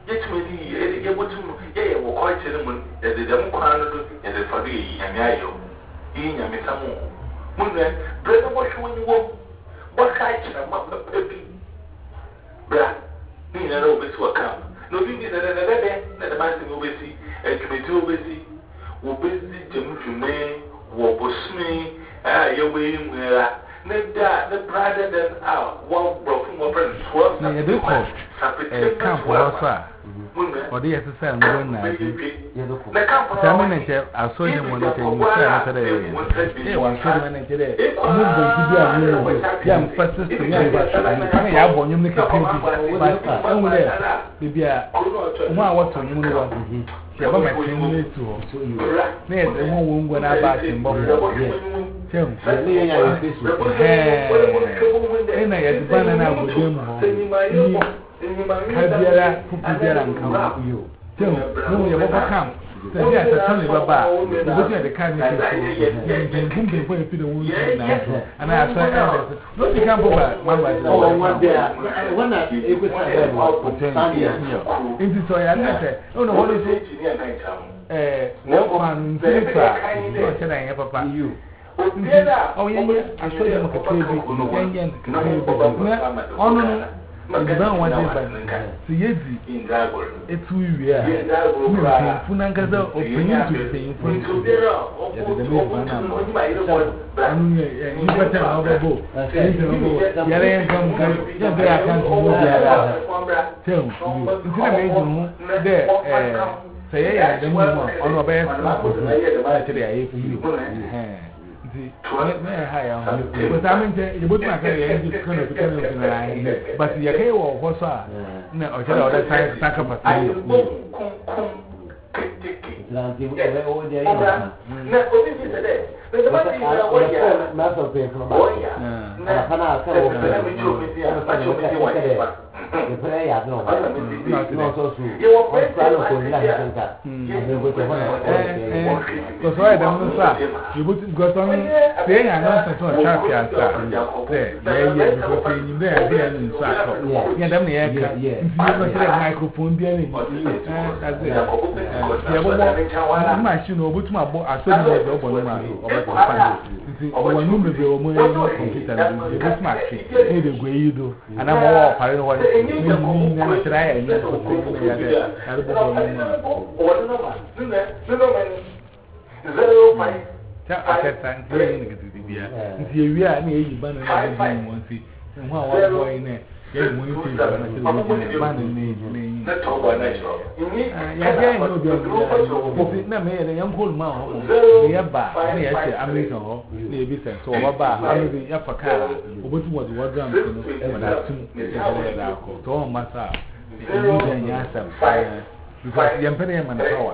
yet me, able to, yea, will quite tell them that the Democrat and the Fadi and Yayo, in Yamisamo. Moonlight, brother, what when you walk? What kind of baby? Bra, me and over to account. No, you need another day, that the man will see, and committee will see, will visit Jamume, Wobosme, ah, your way, where. The brother than our one broken over twelve. I do call camp also. Or the S S M going now. Manager, I saw them one day. They were so manager there. Move the video. Young first to young, but I have one unique opinion. But only there, maybe one was on you know. She have my same way to. There's a woman when I back in Bob. Ena ya dibana na agudem ho kabiara pupubiara nka yo tem no ye baba kam se dia ta tone baba o be de kan ni so bumbe fo e fi de won na ana ya so e no di kan baba mama de o won dia wana e ko sa be mo potential inti so ya na se no no hono so eh no man ntifa o se na ye papa you oh yeah, yeah. I show you a crazy and oh no, no. It's not one day, but see, it's who we are. Funangaza or Pinu to say in front of the main and you better have a book. Yare come, they are can't tell you. It's amazing there. Say, I don't know on a best. Actually, I feel. May I hire you? But I mean, you would not carry any kind of kind but you can't walk what's up. No, or tell other side, stack up a time. The prayer, I don't know. So, you want to plan for that. Because why don't you you would go on saying I know to a trap there. Yeah, yeah, because you there, there in Saco. Yeah, them the air. Yeah, you got a microphone there. That's it. Yeah, machine over to my boy. I said, I don't know. When you move your money, computer, you go smart. Hey, the way you do. And I'm all part what you never try and you zero five. I said, I'm playing it to be here. We are near you, but I'm one see. And one boy in there. Yeah, when you see the man in me, that's all natural. Yeah, no, no, me, the young cool man, the Abba, the American, the business, so Abba, I will be up a car. What was the word done when I took the to all Massa, and Yasam, because the Imperium and power.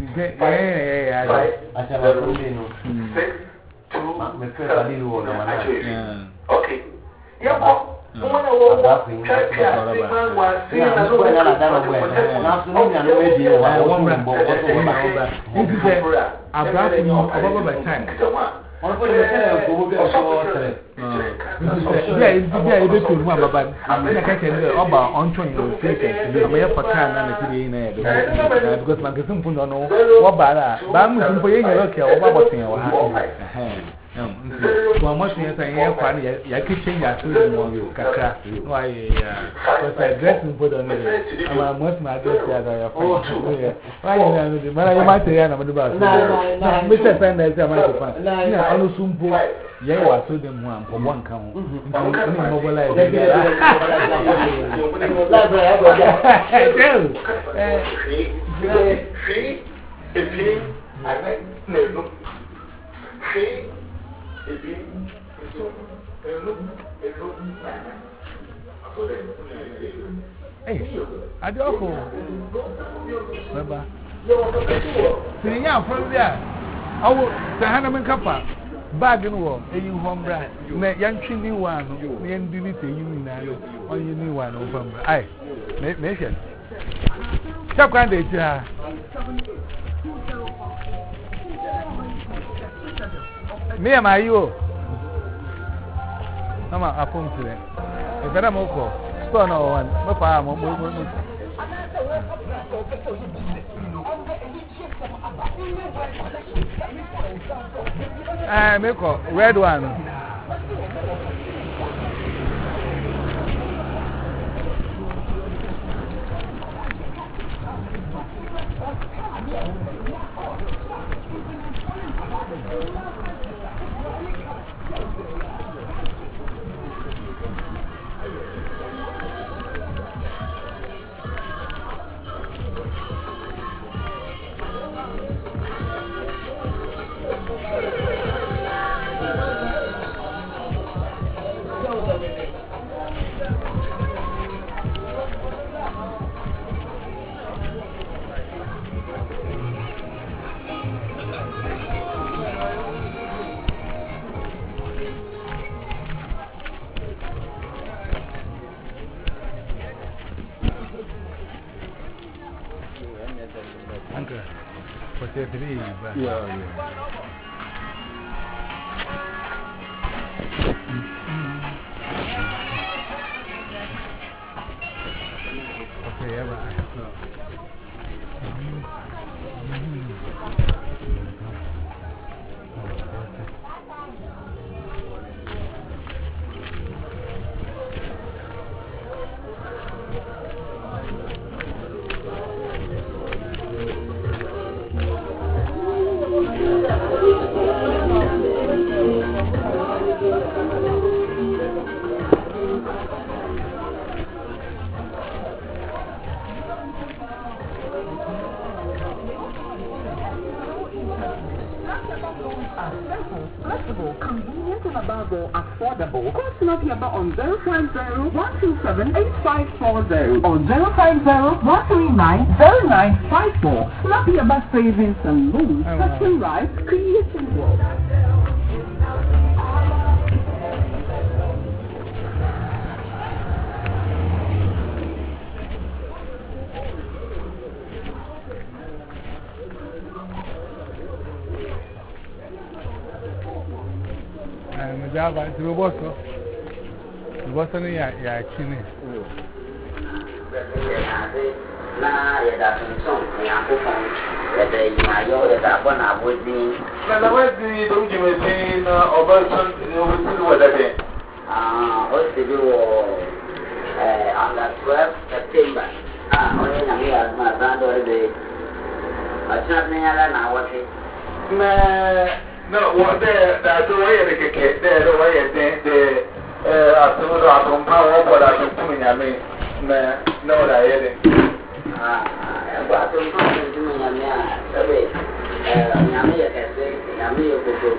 I shall have six, two, okay. Yeah. No, no, no, no, so much yes I hear funny ya kitchen ya so mo kaka no I because I dress in put on it I'm most my dress ya ya why you know the man you might say na me ba na me say friend that say my fan na onu sumpo ya wa so dem ho am for one kan ho nti ni mobilize eh see if I no see if you hey, I do go. Remember? See, yeah, from there. I will the Hanaman Kappa bag in war, a you home brand. Young Chini one, the end did it, you now, or you knew one over. Aye, nation. Stop kind of me and my you. I'm a phone today. If I'm a store, no one, no farm, Ah, make a red one. Uncle, what's your three? Yeah, yeah. Okay, yeah, right. Flexible, convenient, and above all, affordable. Call Snappy about on zero five zero, one two seven, eight five four zero or zero five zero, one three nine, zero nine five four. Snappy about savings and loans. Touching life, creating world. Java, it's Roboso. Roboso, yeah, yeah, Chini. Now, you got some song, you have to phone. That day, you are your one I would be. Now, what do you do? You may say, or person, you will see what I think. Ah, what's the do on the twelfth September? Ah, only a year, my granddaughter. I can't near an hour. No, what there, that's the way they get there, the way they, uh, after the power, what I can do in your main, no, I had it. Ah, but I'm talking to me, I'm here, I'm here, I'm here,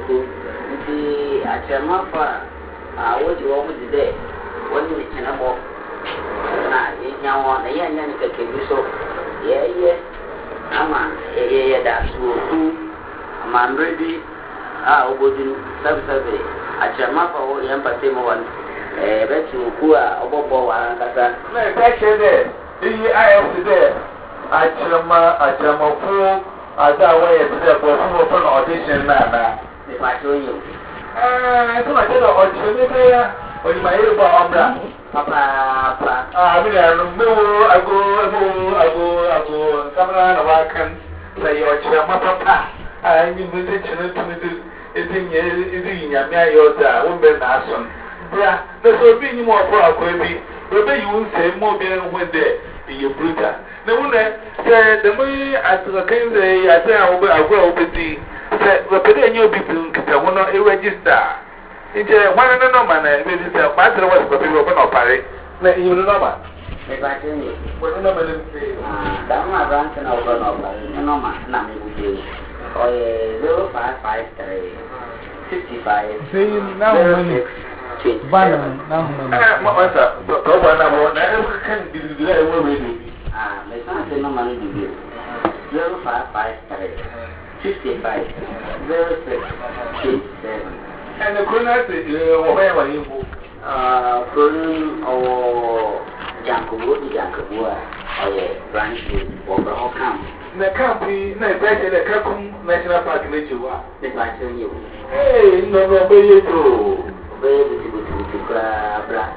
the Achamafa, what you want today, what you can about. Now, you want a young man to do so. Yeah, yeah, I'm a, yeah, that's what I'm ready. Ah, Obodin, Sabi, Achamafa, or Yampasemo one, eh, bet you who are Obobo and Kasa. No, that's it. I am there. Achama, Achamafu, as I way to the perform audition, Nana. If I show you. Ah, I thought I did audition there. When my ear Papa, Papa, I mean, I go, I go, I go, I go, Samara, I can say your Chama Papa. I mean, with the children to me. It's in your Mayota, woman, Asson. Bra, there's a bit more for a baby. Maybe you will say more than one day in your bruta. The one said, the way I took a cane, I say, I will go with the said, repeat your people, I will not register. It's a one and no man, maybe it's a matter of what people open up. You know, man. If I tell you, what do you say? That's my ranking over no man, nothing would do. Or zero five five three fifty five. See now, Banner, now, Mamma, go on. I can't be there. Ah, my son said no money to do. Zero five five three fifty five zero six eight seven. And the corner is wherever you go. Ah, Colin or Janko, Janko, or branch over all camp. The company, no, the Kakum National Park, Nature. If I tell you, hey, no, no, baby, too. Baby, to grab black.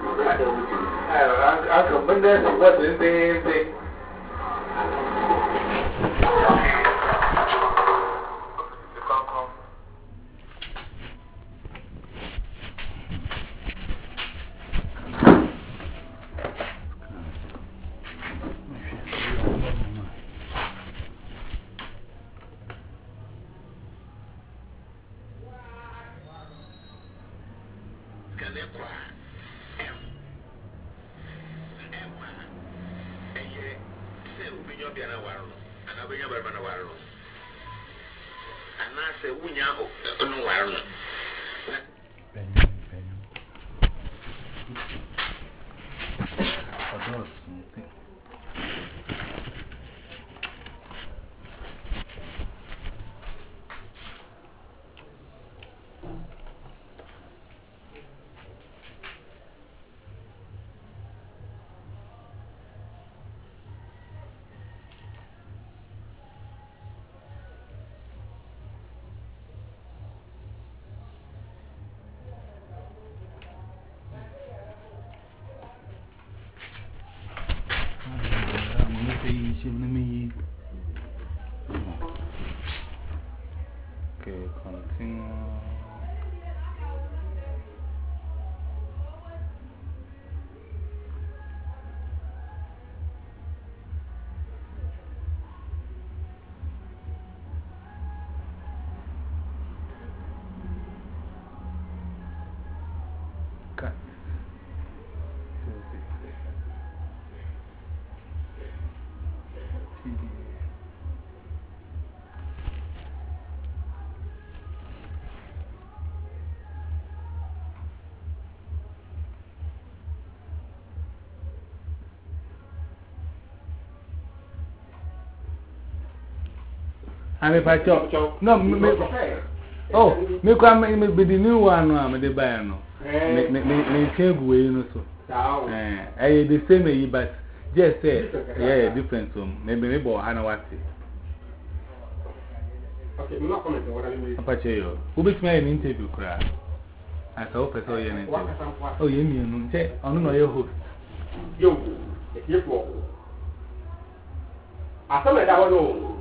I come when there's what is the ne kwa em em wa eye se ubinyo bia na waro ana ubinyo ba na waro ana se wunya o no waro no Okay, continue. Cut. I mean, I talk. No, me. Oh, me come me be the new one. I'm the buyer no. Me me me change way you know so. Eh, I the same way, but just say yeah, different so. Maybe me bo ana wati. Okay, me not comment what I mean. Apa cheyo. Who be me an interview kra. I saw person o yen interview. Oh, you mean no. Che, onu no your host. Yo, you for. Asama da wono.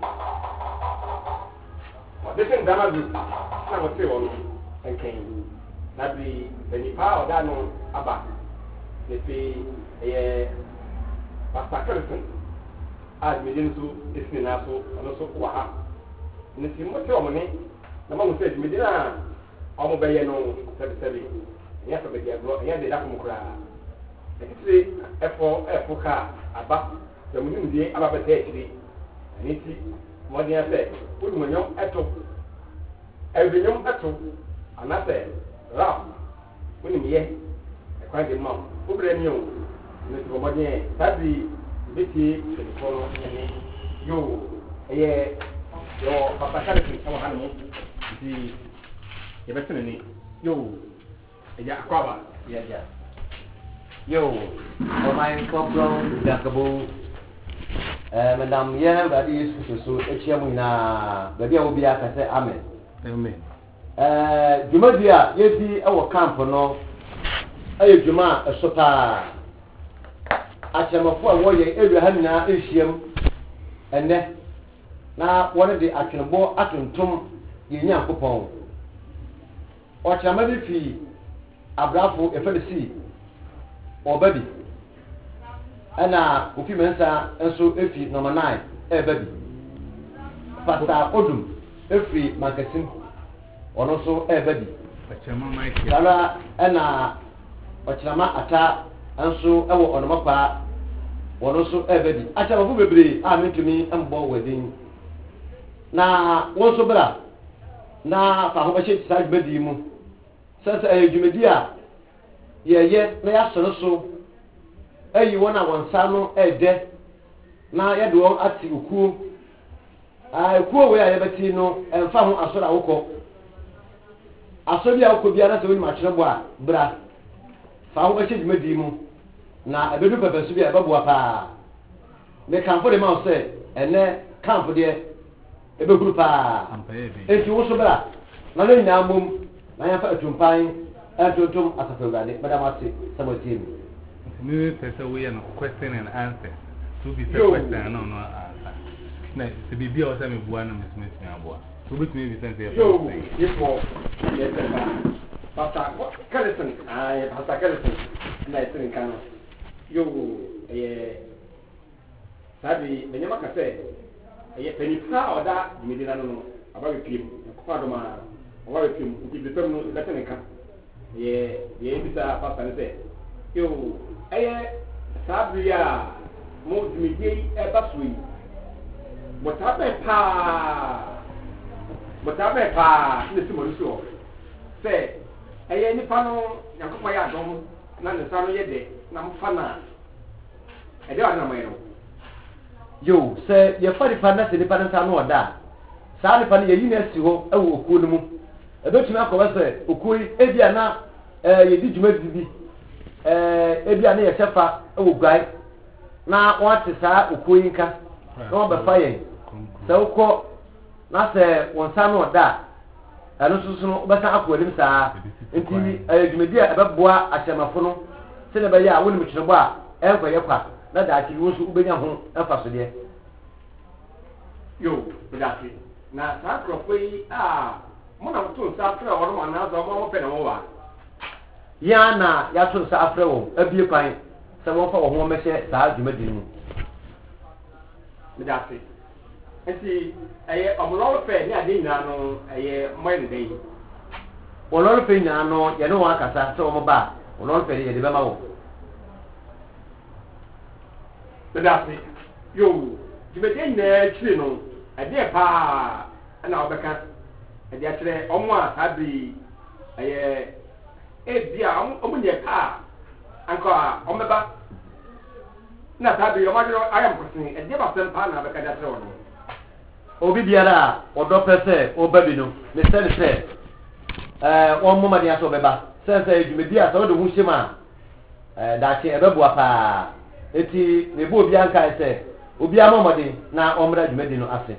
This is Dama Group. I was saying, and came. That be the Nepal or Dano Abba. They say, a Pastor Carlson. As we didn't do this in Nassau and also Waha. And it's much more money. The mom said, Medina, almost by no seven seven. Yes, I began to get the Dakumukra. And it's a for a Fuka, Abba, the Moon day about the day. And it's what they say. Put my young at all. Every young at all. And I said, Ralph, when you hear a quiet mom, who bring you, Mister Bombardier, that the Betty, the follow, and you, a your Papa Carlson, our animal, the Yabasini, you, a Yakaba, yeah, yeah. Yo, for my problem, Yakabo. Madam, yeah, that is so. Echiamuna, the dear will be aka say amen. Amen. Uh, Jumadia, yeti our camp no. Ayo Juma a sota. Achamafo a warrior Abraham na Asiam, and then now one of the actionable atuntum yinya coupon. Or Chamadi fee, Abrafo, a Fedisi, or baby. Ana ufi mensa enso efi number nine e baby Pastor Odum efi magasin ono so e baby Achama Mike sala ana ochama ata enso ewo ono mapa ono so e baby achama fu bebre a metumi embo wedding na won so bra na fa ho ba che tsag bedi mu sasa e jumedi a ye ye na ya so so eyi wona wonsa no ede na ye de won ati okuo a okuo we aye beti no emfa ho asora wokọ asori a wokọ bia na se woni ma kyerebo a bra fa ho ba chedi medi mu na ebedu pepe so bia babo pa me kampo de ma se ene kampo de ebe group pa enti wo so bra na no nyina mom na ya fa atumpan atuntum asafewade madam ase samotimi me person we an question and answer. To be the question no no answer. Na se bibi o se me bua na me me me aboa. To be me be sense e. Yo, yes for. Yes sir. Pastor Carlson, I Pastor Carlson. Na ese nkano. Yo, eh sabi me nyama ka se eh penipa oda Medina no aba be piem. Ko do ma aba be piem. Nti be pem no lete nka. ye ye bisa papa ne se yo eye sabria mo mi ye e ba so yi mo ta be pa mo ta be pa ne si mo so se eye ni pa no yakoma ya dom na ne sa no ye de na mo fa na e de wa na mo yo yo se ye fa di pa na se di pa na sa no oda sa di pa ne ye yi na si ho e wo okuo no mu e do tumi akọ se okuo yi e bia na eh ye di djuma bibi eh e bia na ye chefa e wo guai na wate sa okuo yi nka na wo be fa ye se ukọ na se won sa no oda anu susu no be sa akọ lim sa nti eh djumadi a be boa ahyemafo no se ne be ya wo nim kyerebo a e nkọ ye kwa na da akiri wo so ubenya ho afa so de yo bedati na sa krofo yi a mo na to sa fra wo no na za mo mo pe na wo wa ya na ya to sa afra wo abie kwan se wo fa wo ho mehye sa djumadi mu bedati enti eye omolo fe ni ade nyina no eye mo ne dai ololo fe nyina no ye no wa kasa se wo mo ba ololo fe ye de be ma wo bedati yo djumadi na chiri no ade pa na obeka ade akyere omo a tabi eye e bia omo nye pa anko a omeba na tabi omo adro ayam kosin ade ba sem pa na obeka da tere wono obi biara odo pese obabi no me se ne se eh won mo madi aso beba se se djumadi a so do hu shema eh da che ebebu apa eti ne bo obi anka ese obi amomodi na omra djumadi no ase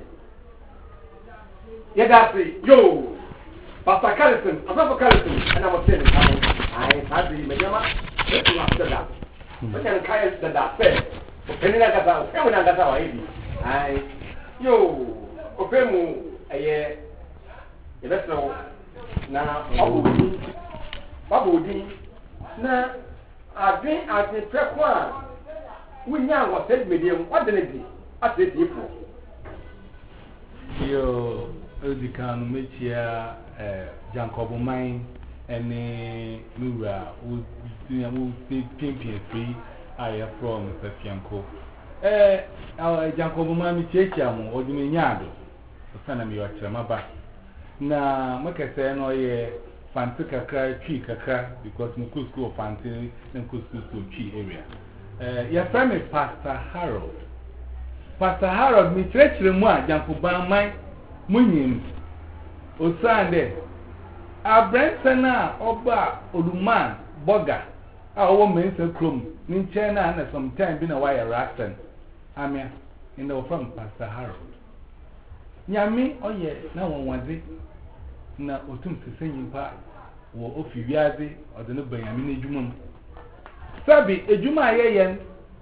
ye da se yo Pastor Carlson Pastor Carlson ana mo se ne kan ai tabi me jama e tu after that but can kai da da se o penina kata o penina kata wa hivi ai yo ofemu eye ebesro na obudi babudi na adwen adwen preko a wunya wo se medium odenedi ateti ifo yo odikanu mechia eh Jankobo Mine ene mura u dunya mu pimpin free aya from Safianko eh aw Jankobo Mine chechia mu odime nyaado sana mi wachira ba na makase no ye fanti kakra twi kakra because mu school fanti na school school twi area eh ya friend is Pastor Harold Pastor Harold mi chechire mu a Jankobo Mine munyim osande abrensana oba oduman boga a owo mense krom ni nchena na sometime bi na wire rastan amia in the from Pastor Harold nyami oye na wonwade na otum sesenyimpa wo ofi wiade odene banyami na ejumam sabi ejuma ayeyen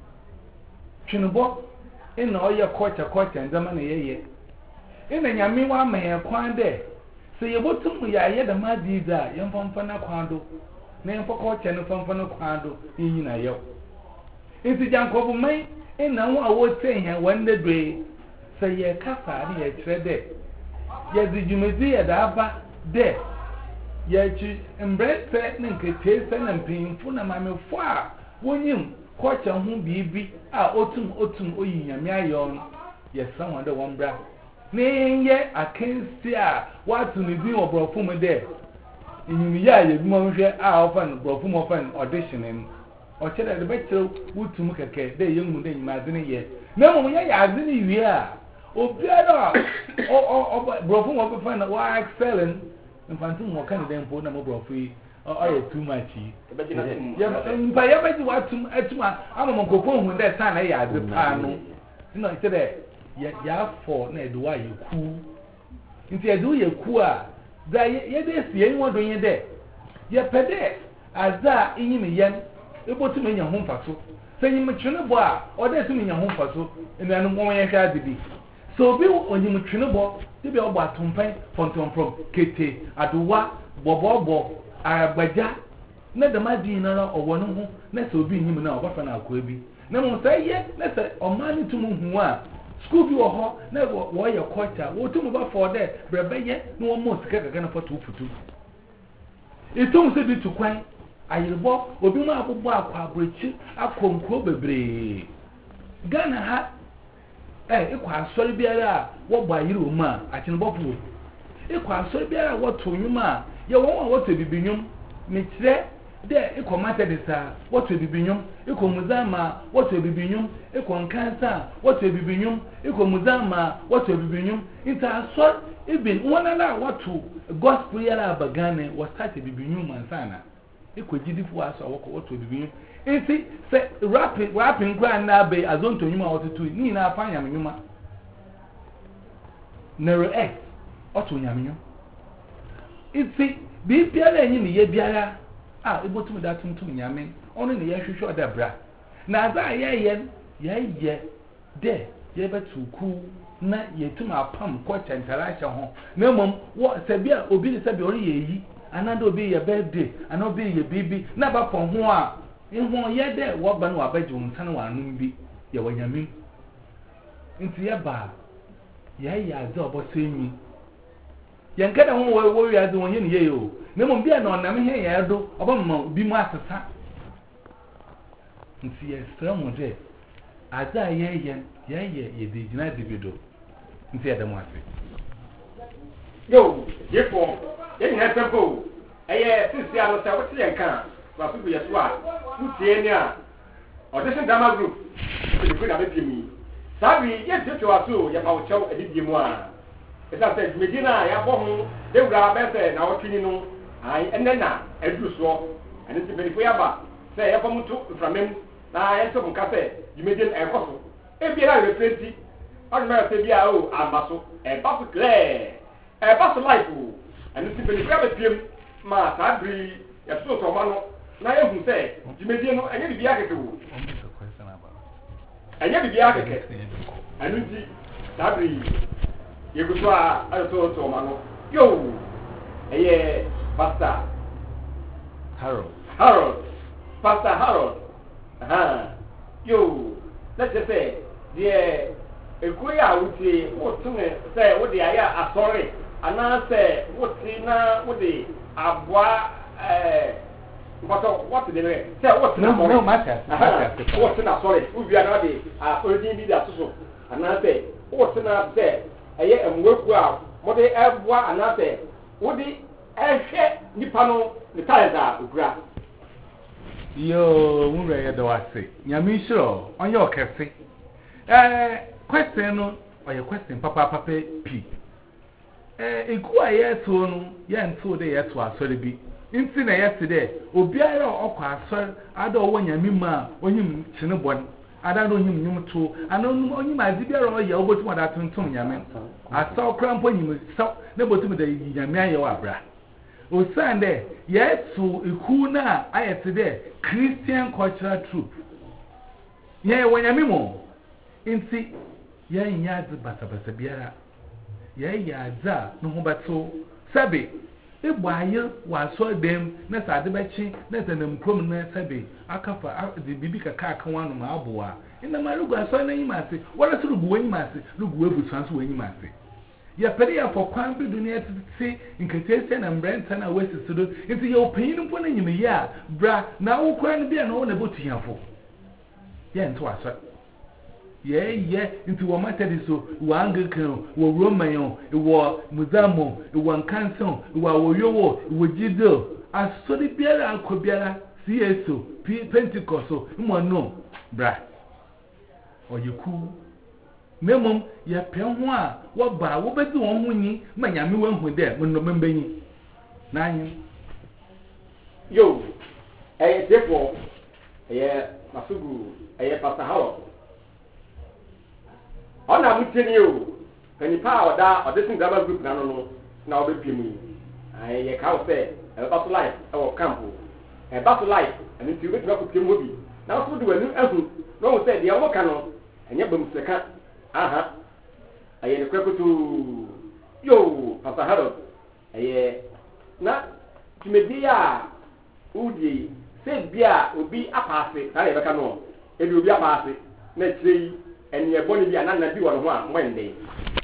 twinbo ina oye kocha kocha ndama na yeye ina nyami wa maye kwan de se yebotum ya ye da madiza yemfamfa na kwando na yemfa kocha no famfa na kwando yin na yew enti Jankobo Mine ina wo awote hia wande dwe se ye kasa ni ye kire de ye dijumezi ye da aba de ye chi embrete ne nkete se na mpinfu na mamefo a wonyim kocha hu bibi a otum otum oyi nyame ayo no ye san wande wombra nenye akensi a watu ni din obrofo mu de enyimi ya ye bi mo hwe a ofan brofo mo ofan audition en o chere de betro wutum keke de yemu de nyima adini ye na mo ye ya adini wi a obiara o o brofo mo ofan wa excellent infantu mo kan de mpo na mo brofo yi o ye too much ye mpa ye beji watum atuma ama mo kokko hu de sana ya ade pa no no chere ya ya for na edu wa yeku nti edu yeku a da ye de sie nwo do ye de ye pede aza inyim yen ebotu menya ho mfaso senyim twene bo a ode su menya ho mfaso enanu mo ye hwa adibi so bi onyim twene bo de bi ogba tompan fontomprom kete aduwa bobobo agbaja na damadi na owo no ho na se obi nyim na obafa na akwa bi na mo sai ye na se omani tumu hu a school bi wo ho na wo ye kocha wo tumu ba for there brebe ye no wo mo sika gaga na foto futu Itom se bi to kwan ayirbo obi ma abobọ akwa abrechi akonkro bebre Ghana ha eh ikwa asori biara wo gba yiri o ma achinbofo ikwa asori biara wo to nwuma ye won wo to bibinyum mekyere de ikomata de sa wo to bibinyum ikomuzama wo to bibinyum ikonkansa wo to bibinyum ikomuzama wo to bibinyum ita asor even one na wo to gospel yara bagane wo start bibinyum mansana ikogidifo aso wo wo to bibinyum enti se rapping rapping grand na be azonto nyuma wo to ni na afanya nyuma nero x oto nyamenyo iti bi biara enyi ne ye biara a ebotum da tuntum nyame ono ne ye hwehwe odabra na aza ye ye ye ye de ye betuku na yetum apam ko chantara hye ho na mom wo sabia obi ne sabia ori ye yi anado obi ye birthday anado obi ye bibi na ba pon ho a ehun ye de wo ba no abaji unsan wa anum bi ye wanyame nti ye ba ye ya aza obosenyi yankada ho wo wo wiade won ye ne ye o na mom bia na onam he ye do obamma bi mu asesa nti ye sramu de aza ye ye ye ye ye de gina dibido nti ya da mu ase yo yefo ye ni hasepo eye sisi alo se wote ye nkan wa fibu ye so a mutie ni a audition drama group se bi na be pimi sabi ye tete wa so ye pa wo chew edidie mu a esa se medina ya bo ho dewura be se na wotwini no ai enena edu so ene se beni fo ya ba se ye fa mutu framem na ye to nka se medina e koso e bi ra refrenti on me se bia o amaso e ba so clear e ba so life o ene se beni fo ya be piem ma sabri ya so to ma no na ye hu se medina no enye bi bia keke o enye bi bia keke anu ji sabri ye go so a ayo to to ma no yo eye pastor Harold Harold Pastor Harold aha yo let's say the ekuya wuti wotume say wo de aya asori ana say wuti na wo de abwa eh what what de re say what na no matter what na sorry wo bia na de a odin bi da soso ana say what na say eye emweku a mo de abwa ana say wo de ehwe nipa no ne taiza ogura yo mu re ye do ase nyame shiro onye okese eh question no oye question papa papa p eh eku aye to no ye nto de ye to asori bi nti na ye se de obiara okwa asori ada owo nyame ma onyim chine bon ada no onyim nyum to ana onyim adi biara oye obotu ada tonton nyame asa okra mpo nyim so na botu de nyame aye wa bra Osande yesu iku na ayetede Christian cultural troop ye wanyame mo nti ye nyaze basabasa biara ye yaza no ho bato sabe egbo aye waso dem na sade bachi na tanam krom na sabe akafa de bibi kaka aka wanu ma aboa ina marugu aso na nyimase wala so rugu wanyimase rugu webu sanso wanyimase ya pere ya fokwan bi dunia tete nketese na mbrenta na wesisido nti ya opin mpo na nyime ya bra na wokwan no bia na wo na botuhafo ya nto aso ye ye nti wo matadi so wo anglican wo roman wo muzamo wo nkanson wo awoyowo wo jido asodi biara anko biara cso pentecost mo no bra oyeku memom ya penho a wo ba wo bedi won hunyi manyame wanhu de mo no membanyi na anyi yo eh therefore eh masugu eh Pastor Harold ona muteni o kani pa oda audition drama group na no no na obepiemu ai ye ka o se e ba to life e wo camp e ba to life ani ti wetu ko piemu bi na so de wanu ahu no wo se de wo ka no enye bam seka aha aye ne kwakutu yo Pastor Harold aye na timedia udi se bia obi apase na le beka no e bi obi apase na tirei eni eboni bia na na bi won ho a mwende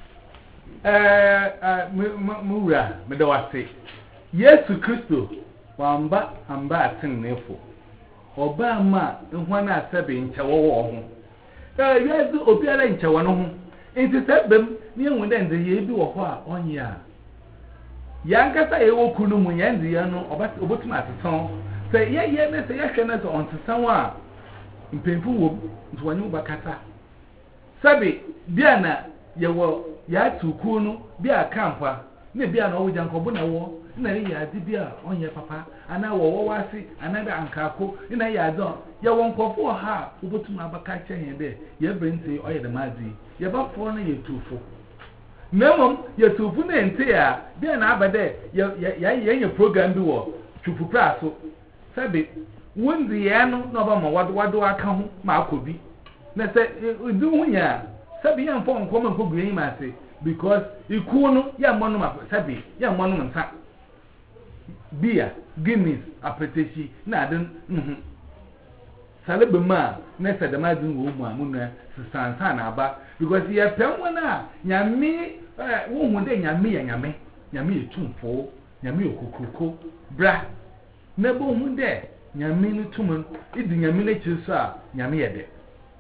eh eh mu wura me da wase Yesu Kristo wamba amba atin nefo oba ma nhwa na asabe nchewo wo ho eh yezi obiara nchewo no ho enti sebem ne enwu de nze ye bi wo ho a onye a ya nkasa ye wo kunu mu ya nze ya no obotuma ateson se ye ye ne se ye hwe na so ontesan a mpemfu wo ntwanyu bakata sabe bia na ye wo ya tuku no bia kampa ne bia na wo jankobo na wo na ye adi bia onye papa ana wo wo wasi ana da ankako ina ya do ya won kofo ha obotuma abaka chen de ye brente oye de mazi ye ba fo na ye tufo memom ye tufu na ente a bia na abade ya ya ye program bi wo tufu praso sabe wondi ye no na ba ma wado wado aka ho ma akobi na se du hunya sabe ya mfo nkoma nkogu yin ma se because iku no ya mmonu ma sabe ya mmonu nsa beer guinness apetishi na adin mhm salebe ma na se da ma din wo mu amuna sisansa na aba because ye pem na nyame wo hu de nyame ya nyame nyame etumfo nyame okokoko bra na bo hu de nyame no tum idi nyame na chiso a nyame ye de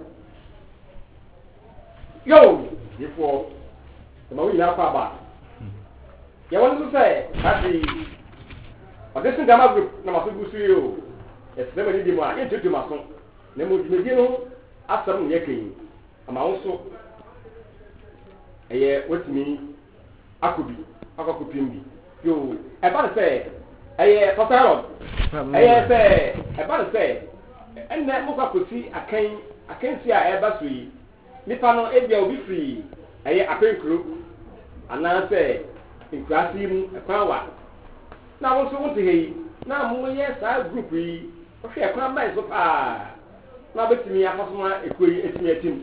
yo before the mawi na fa ba ya won so say ati Odesun Gama Group na maso gusu yo. Ese me di mo a entutu maso. Na mo djumedi no asam ne yakin. Ama wo so eye wotimi akobi akokopi mbi. Yo, e ba se eye Pastor eye se e ba se enne mo kwa kosi akan akan si a e ba so yi. Nipa no e bia obi free eye apenkro ana se nkrasi mu e kwa wa na wo so wote hei na mo ye sa group yi o hwe kwa mai so pa na betimi afasoma ekoi etimi atim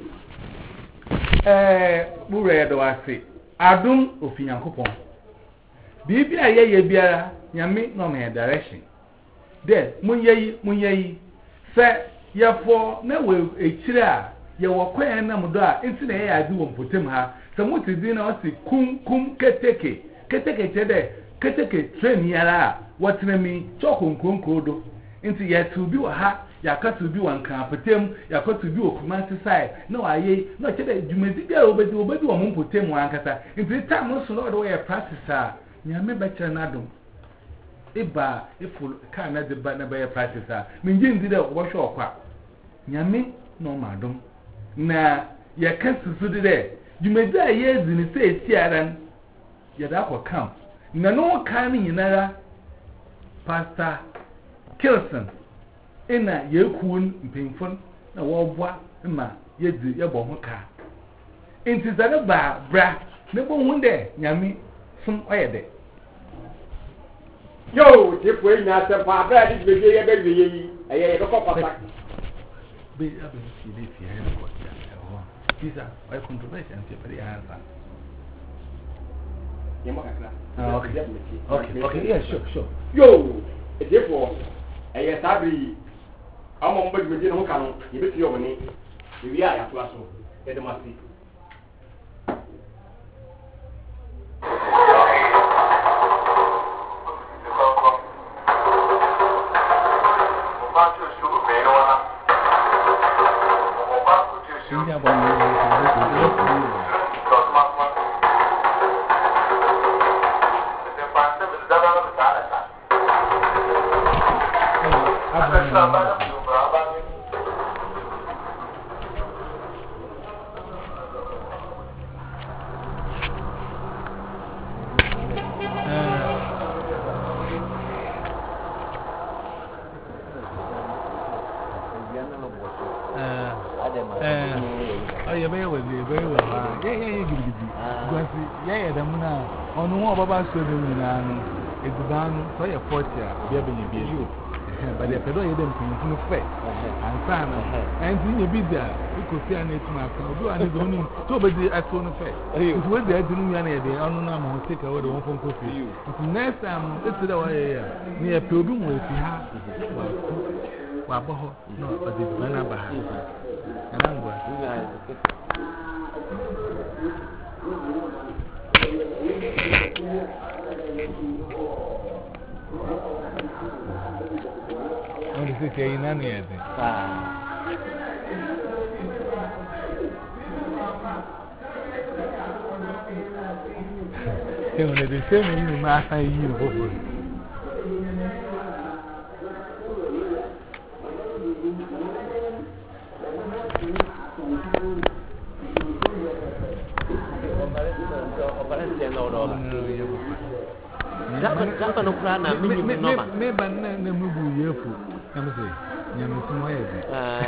eh bure do ase adum ofinyankopon bibi aye ye biara nyame no me direction de munyeyi munyeyi se ye fo na we ekire a ye wo kwen na mudo a enti na ye ade wo mpotem ha se mutidi na o si kum kum keteke keteke chede keteke train yara watnami chokonkonkodo nti ya tubi wa ha ya ka tubi wa nkan potem ya ka tubi wa kumasi side na waye na chede jumedi bia obedi obedi wa mun potem wa ankasa nti time no so no do ya practice a nyame ba kire na dum iba iful ka na de ba na ba ya practice a minji ndi de wo hwe okwa nyame no ma dum na ya ka susu de jumedi a ye zini se etiaran ya da ko camp na no kan nyinara Pastor Kilson ina yekuun mpemfon na wobwa ma yedi yebo ho ka enti zane ba bra ne bo hunde nyame sum oyede yo depo ina se pa bra di beje ye be yi eye ye ko pata be abe si be fi he ko ya ho pizza ay controversy anti pari answer Ah, okay. Okay, okay, yeah, sure, sure. Yo, therefore, I sabi, I'm on board with you, you bet your money. We are a class, let them see. So the winner, it's done for your forty, be able to be you. But if I don't hear them from the face, and Sam, and in your bid there, you could see an eight mark, do I need only two at one face. It's what they're doing, and they are no more take away the one from coffee. Next time, it's the way near Pilgrim will see her. Wabaho, no, but it's Banaba. And I'm going. say say na na yet. Ah. Say when they say me you ma say you go. Japa no kra na me me no ma me ban na na mu bu yefu na me say nyame so wa yezi ah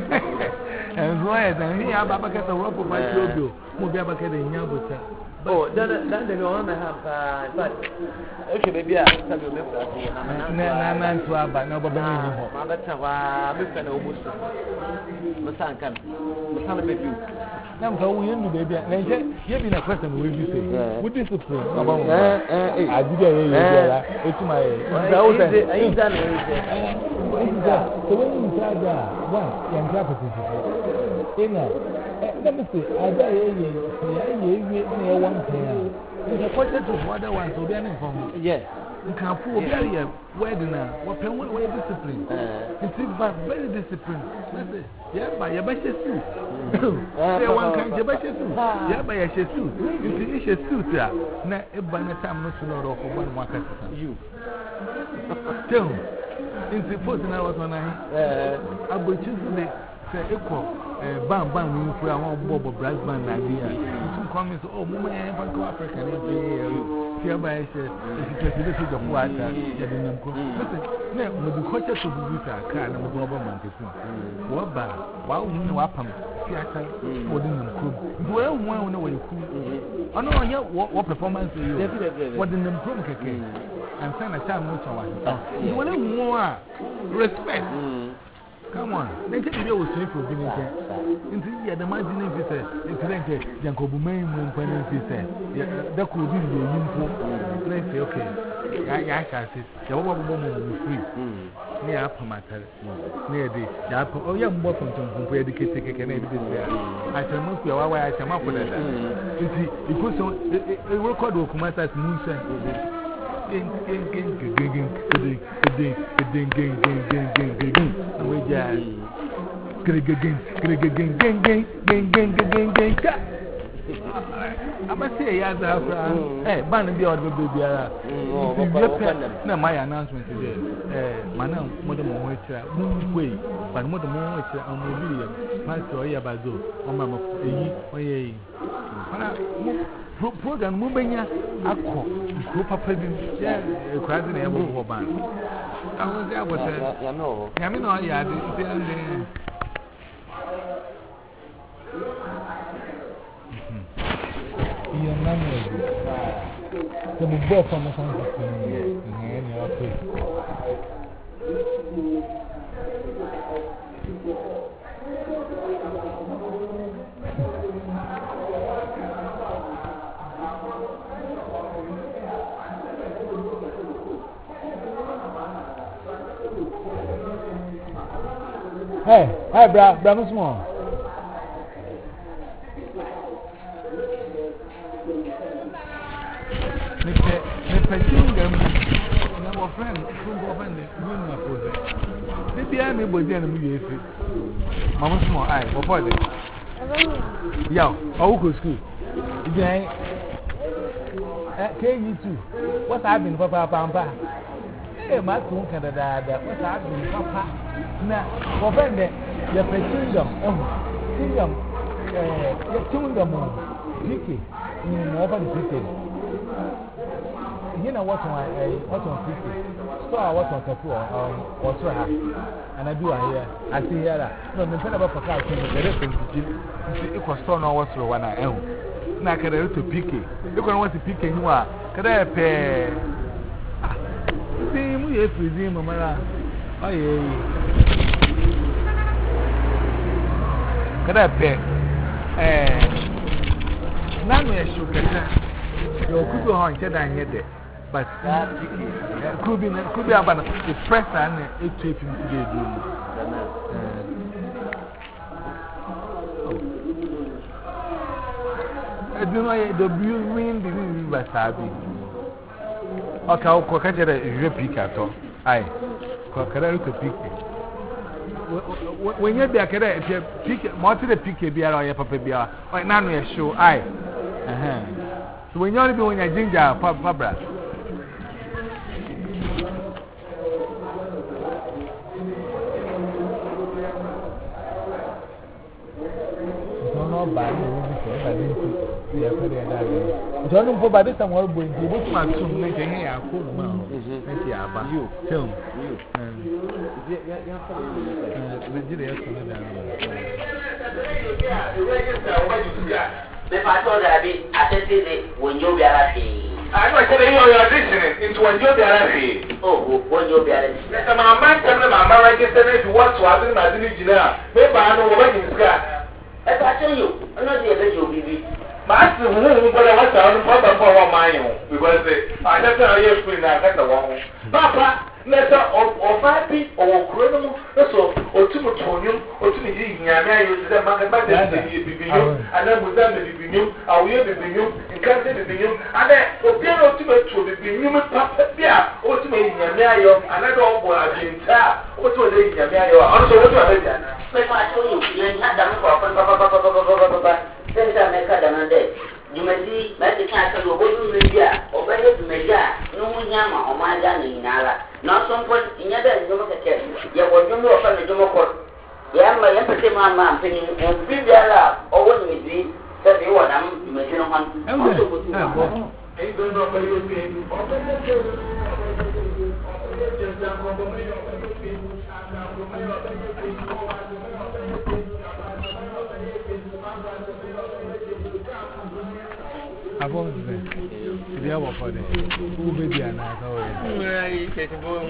en so yezi ni ya baba ka ta wo papa ti obio mo bi abaka da nya bota oh dan dan de no na ha but e she be bia sabi o me fra so na na na nto aba na baba ni ni ho ma beta wa me fa na obusu mo san kan mo san be biu na mfa wo yenu be bia na nje ye bi na question we bi say we discipline baba mo eh eh adide ye ye bia etuma ye nta wo say ayi dan e Inja, so when you try that, one, you can have Ina, let me see, I got a year, one thing. It's a quarter to other ones, so they're from. Yes. You can pull very wedding, what pen way discipline. It's very disciplined. Yeah, by your best suit. Say one kind of best suit. Yeah, by a suit. It's a suit there. Now, if by the time not to know for one market, you. Tell me. In the first hours when I will choose the equal bam bam in for our Bob brass band idea. Some comments, oh, Mumma, I have go African. Hereby, it's a message of water. Now, with the culture to be with our car and a government. What bad? Wow, you know, up theater, holding them cool. Well, one way cool. I know what performance you what in them room cake. And send a time no one. You want more respect. Come on, they take the old sweep for being there. Into the margin if it's a incident, Janko Bumain, when Penny said, that could be the info. Let's say, okay, I can see the woman will be free. Near upper matter, near the apple. Oh, young boy from some educated can everything there. I shall move your way, I shall up with that. You see, it goes on a record of Kumatas Moonshine. Ging, ging, ging, ging, ging, ging, ging, ging, ging, ging, ging, ging, and we jazz. Ging, ging, ging, ging, ging, ging, ging, ging, ging, ging, ging. I must say, yes, hey, Banner be out of the baby. No, my announcement today. Madame, Madame Mocha, move way, but Madame Mocha, and William, Pastor Yabazo, or Mamma, oh, ye. Program moving ya, I call group of people, yeah, crowding a move band. I was there with her. You know, I mean, I had it. You're not the both from the country in your place. Hey, hey, bra, bra, no small. Me pe, me pe chingam. Na mo friend, from go friend, you na pose. Me bia me body na me yefi. Mama small, ai, what for it? Yo, oh, go school. Then, eh, K G two. What's happening, Papa Pampa? Eh, my son can da. What's happening, Papa? Na, for friend, your kingdom, oh, kingdom, eh, your kingdom, Vicky, you know, over the Vicky. You know what on what on Vicky? So I was on Tapu or so and I do here. I see here that no, the pen about Papa, the reference to Jim, it was so no what's one I own. Now, can I to Vicky? You can want to pick you are. Can I pay? See, we have to see, Mamma. Oh, yeah. Can I pay? Eh, none of you can. You could go on, said I had it, but could be could be about the press and it took him to get you. I do know the blue wind didn't be Sabi. Okay, I'll catch it a repeat at all. Aye, Cockadell to pick it. when you be a kid, pick more to the P K B R or your papa B R, or none of your show. I. So when you only be when you're ginger, Pabra. By John for by this time we're going to book my soon make a hair cool mouth. You tell me. If I told her, I said, when you'll be happy. I know telling you you're listening into when you'll be happy. Oh, when you'll be happy. Let my man tell them, my man registered to what was in my village now. Maybe I know what you got. I tell you, I'm not the original B B. Master, who but I was on Papa for one mine because I left her here free now. That's the one. Papa, let's or five people or criminal, so or two Tonium or two Yamia, you said, Market Back, and then with them the Binium, I will be Binium, and can't say the Binium, and then Opiano to the Binium, Papa, yeah, or to me Yamia, and I don't want to be entire, or to the Yamia, also what I did. If I told you, you had them for Papa. Since I make a demand, you may see Magic Castle or Media or better to Media, no Yama or my gun in Nala. Not some point in other Jumaka. Yet what you know from the Jumako. Yama, empathy, mamma, penny, and be there, or what you be, said you want them, you may see no one. I don't know where you'll be. I won't be there. The for the who baby and I know it.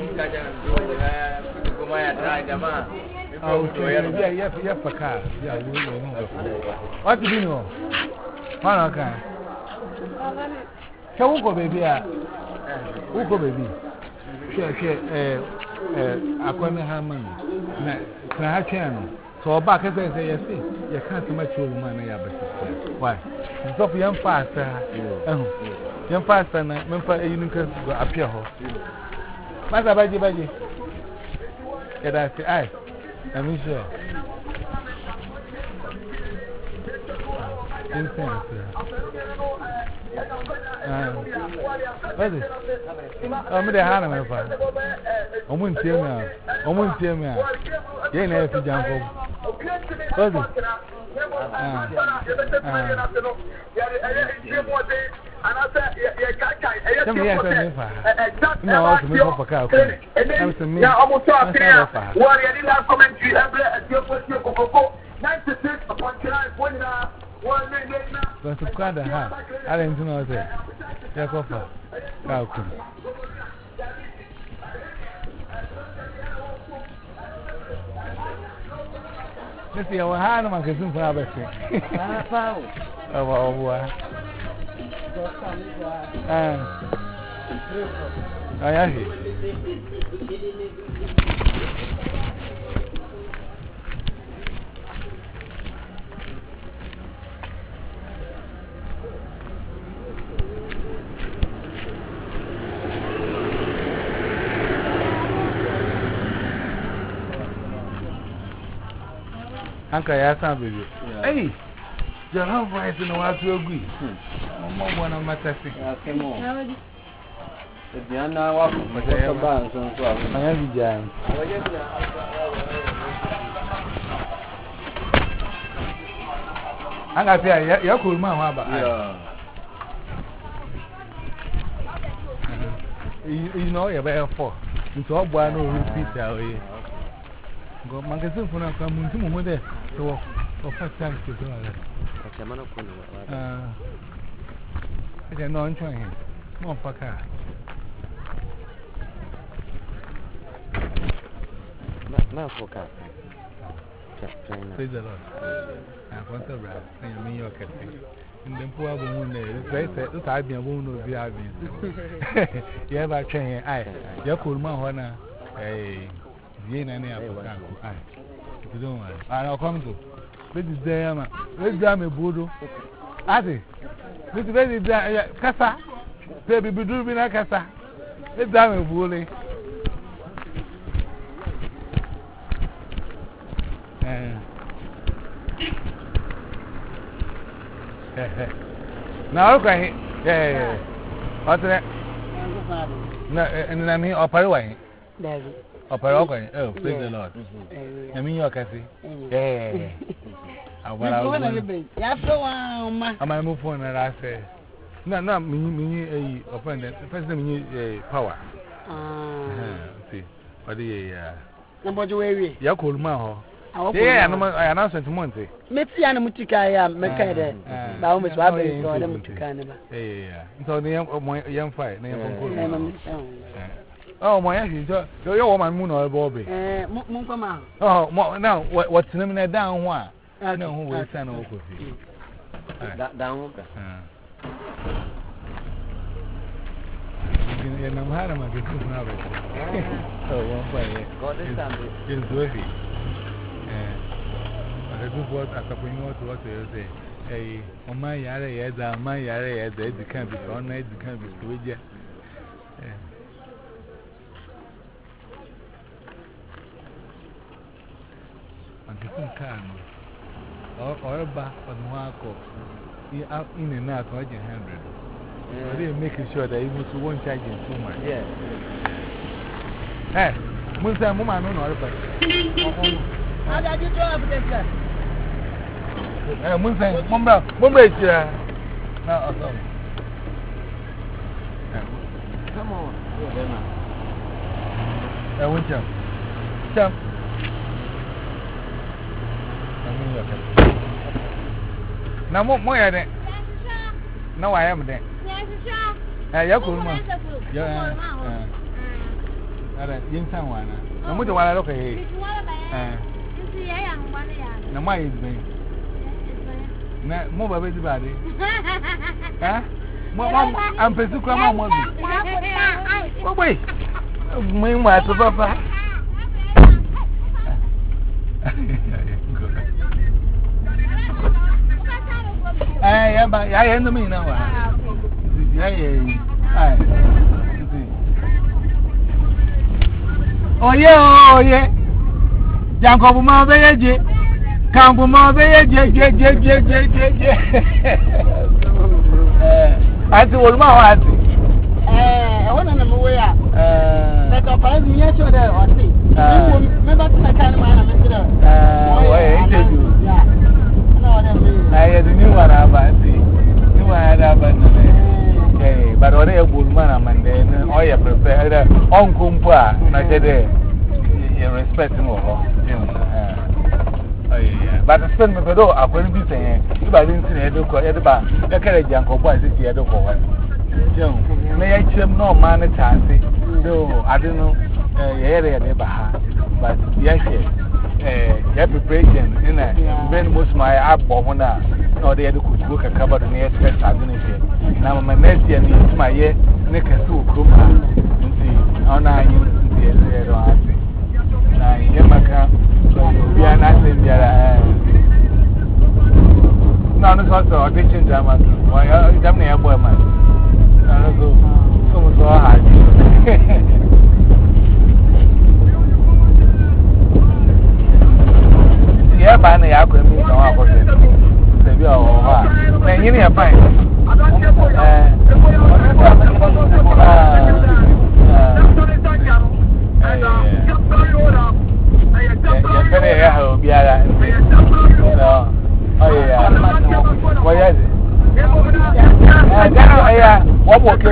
Oh, yeah, yeah, yeah, for car. Yeah, you know. What do you know? What can Can we go, baby? Who go, baby? Sure, sure. I can't have money. Can I channel? So back as I say, yes, you can't so much woman. Why? So for young faster, young faster, and member you can appear. Master Baji Baji. Get I say, I am sure. Incense. What is it? I'm the Hannah. I won't tell me. I won't tell me. You ain't have to jump over. What is it? Ah, ah. Come here, come here. No, I'm going to go for I'm to me. I'm going to go What are you not commentary? I'm going to go for ninety-six upon one one minute now. But to cut the hat, I didn't know that. Yeah, go for Falcon. Let's see, I will have a magazine for everything. Oh, wow. Ah, I am here. Uncle, I have baby. Hey, your home voice in the water to agree. More one of my testing. If you are now walking, but I have a balance on twelve. I am the giant. I'm not here. You're cool, man. You know, you're very four. It's all one who repeats our way. Go magazine for now. Come to me there. So, for first time to do that. Ah, I can not enjoy him. More for car. Not for car. Praise the Lord. I want to brag. I mean, your cafe. In the poor woman, they say, look, I've been a woman of the Abbey. You ever train? I, you're cool, man. Hey. You ain't any of that. You don't want. I'll come to. This is there, man. Let's damn a boodoo. Adi. This is very Casa. Baby, be doing a Casa. Let's damn a bully. Now, okay. Yeah, yeah. What's that? No, and I mean, opera way. Opera, okay. Oh, praise the Lord. I mean, you're Cassie. Yeah. I was I'm a move on and I say, no, no, me, a friend, the person mean power. See, what do you, number two area? Yakul Maho. Yeah, I announced it to Monte. Maybe I'm Mutika, Mecca, now Miss Rabbi, so I am Mutika. Yeah, so the young fight, oh, my actually, so you're my moon or Bobby. Oh, now what's the name of down one? I know who will send over you. Down, you know, how am I going to have it? Oh, one way. God is it's worthy. I do what I can bring out what you say. Hey, on my yard, yes, my yard, yes, it can't be so nice, it can't be sweet. And the phone can or back on Marco in and out one hundred. So they're making sure that you won't charge him too much. Yeah. Hey, Munsa Mumma, no, no, how did you draw up this? Eh, Munsa, Mumba, Mumba, now, come on. I won't jump. Jump. Now, what more are they? No, I am there. Eh, you're cool, man. Yeah, uh, young someone. I'm with the one I look at here. No, my is me. Move away the body. Huh? I'm pretty come on. Oh, wait. Meanwhile, Papa. Eh, yeah, but I end me now. Yeah, yeah. Oh, yeah, oh, yeah. Janko Buma Beje, Campuma Beje, J, J, J, J, J, J. I see what my heart. Eh, I want to know where. Uh, but I find me at your there or see. Remember to kind of man, I'm in there. Uh, wait, yeah. I had a new one about the new one about the but only a good man, and then all you prepared on Kumpa, not today. You respect him all. But the spend me for though, I couldn't be saying, if I didn't see a look at the bar, the carriage young or boy, this year, the forward. May I chim no man a chance? No, I don't know, area never had, but yes, yes, preparation in a very much my above now. No, they had to cook a cupboard near stress. I didn't say. Now, my next year needs my year, Nick a soup, cook, and see, on I use the other answer. Now, Yamaka, we are not in there. No, it's also audition time. Why are you coming here, boy, man? I don't know. So much so hard. Yeah, but I have to meet no opposite. The view of her. Then you are fine. What was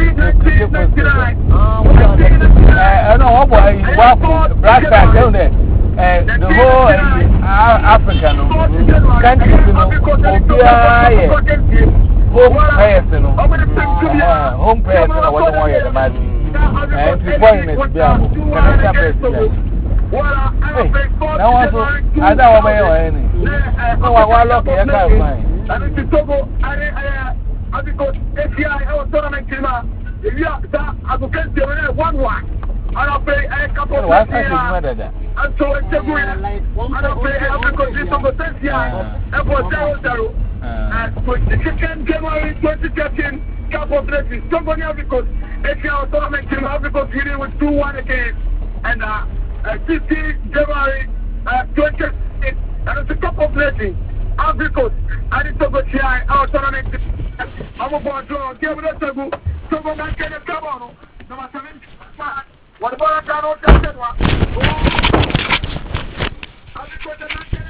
Uh, the whole uh, African countries, you know, home players, you know, uh, home players, you know, what the the match. And before you make the Canadian hey, now also, I don't know any. No, I want to look at that mine. And it's Togo, I I because F B I, I was tournament team. If you are that, I will get the one one. And I'll pay a couple of years. And so it's a good. And I'll pay a couple of years. And for zero zero. And for the second January twenty thirteen, couple of places. Somebody else because if you are tournament team, I'll because you with two one again. And uh, fifteenth January twenty And it's a cup of blessing. Africa, and it's over here, our tournament. I'm a boy, so give me the table. So go back and come on. Number seven. What about I got out that one? Oh, Africa,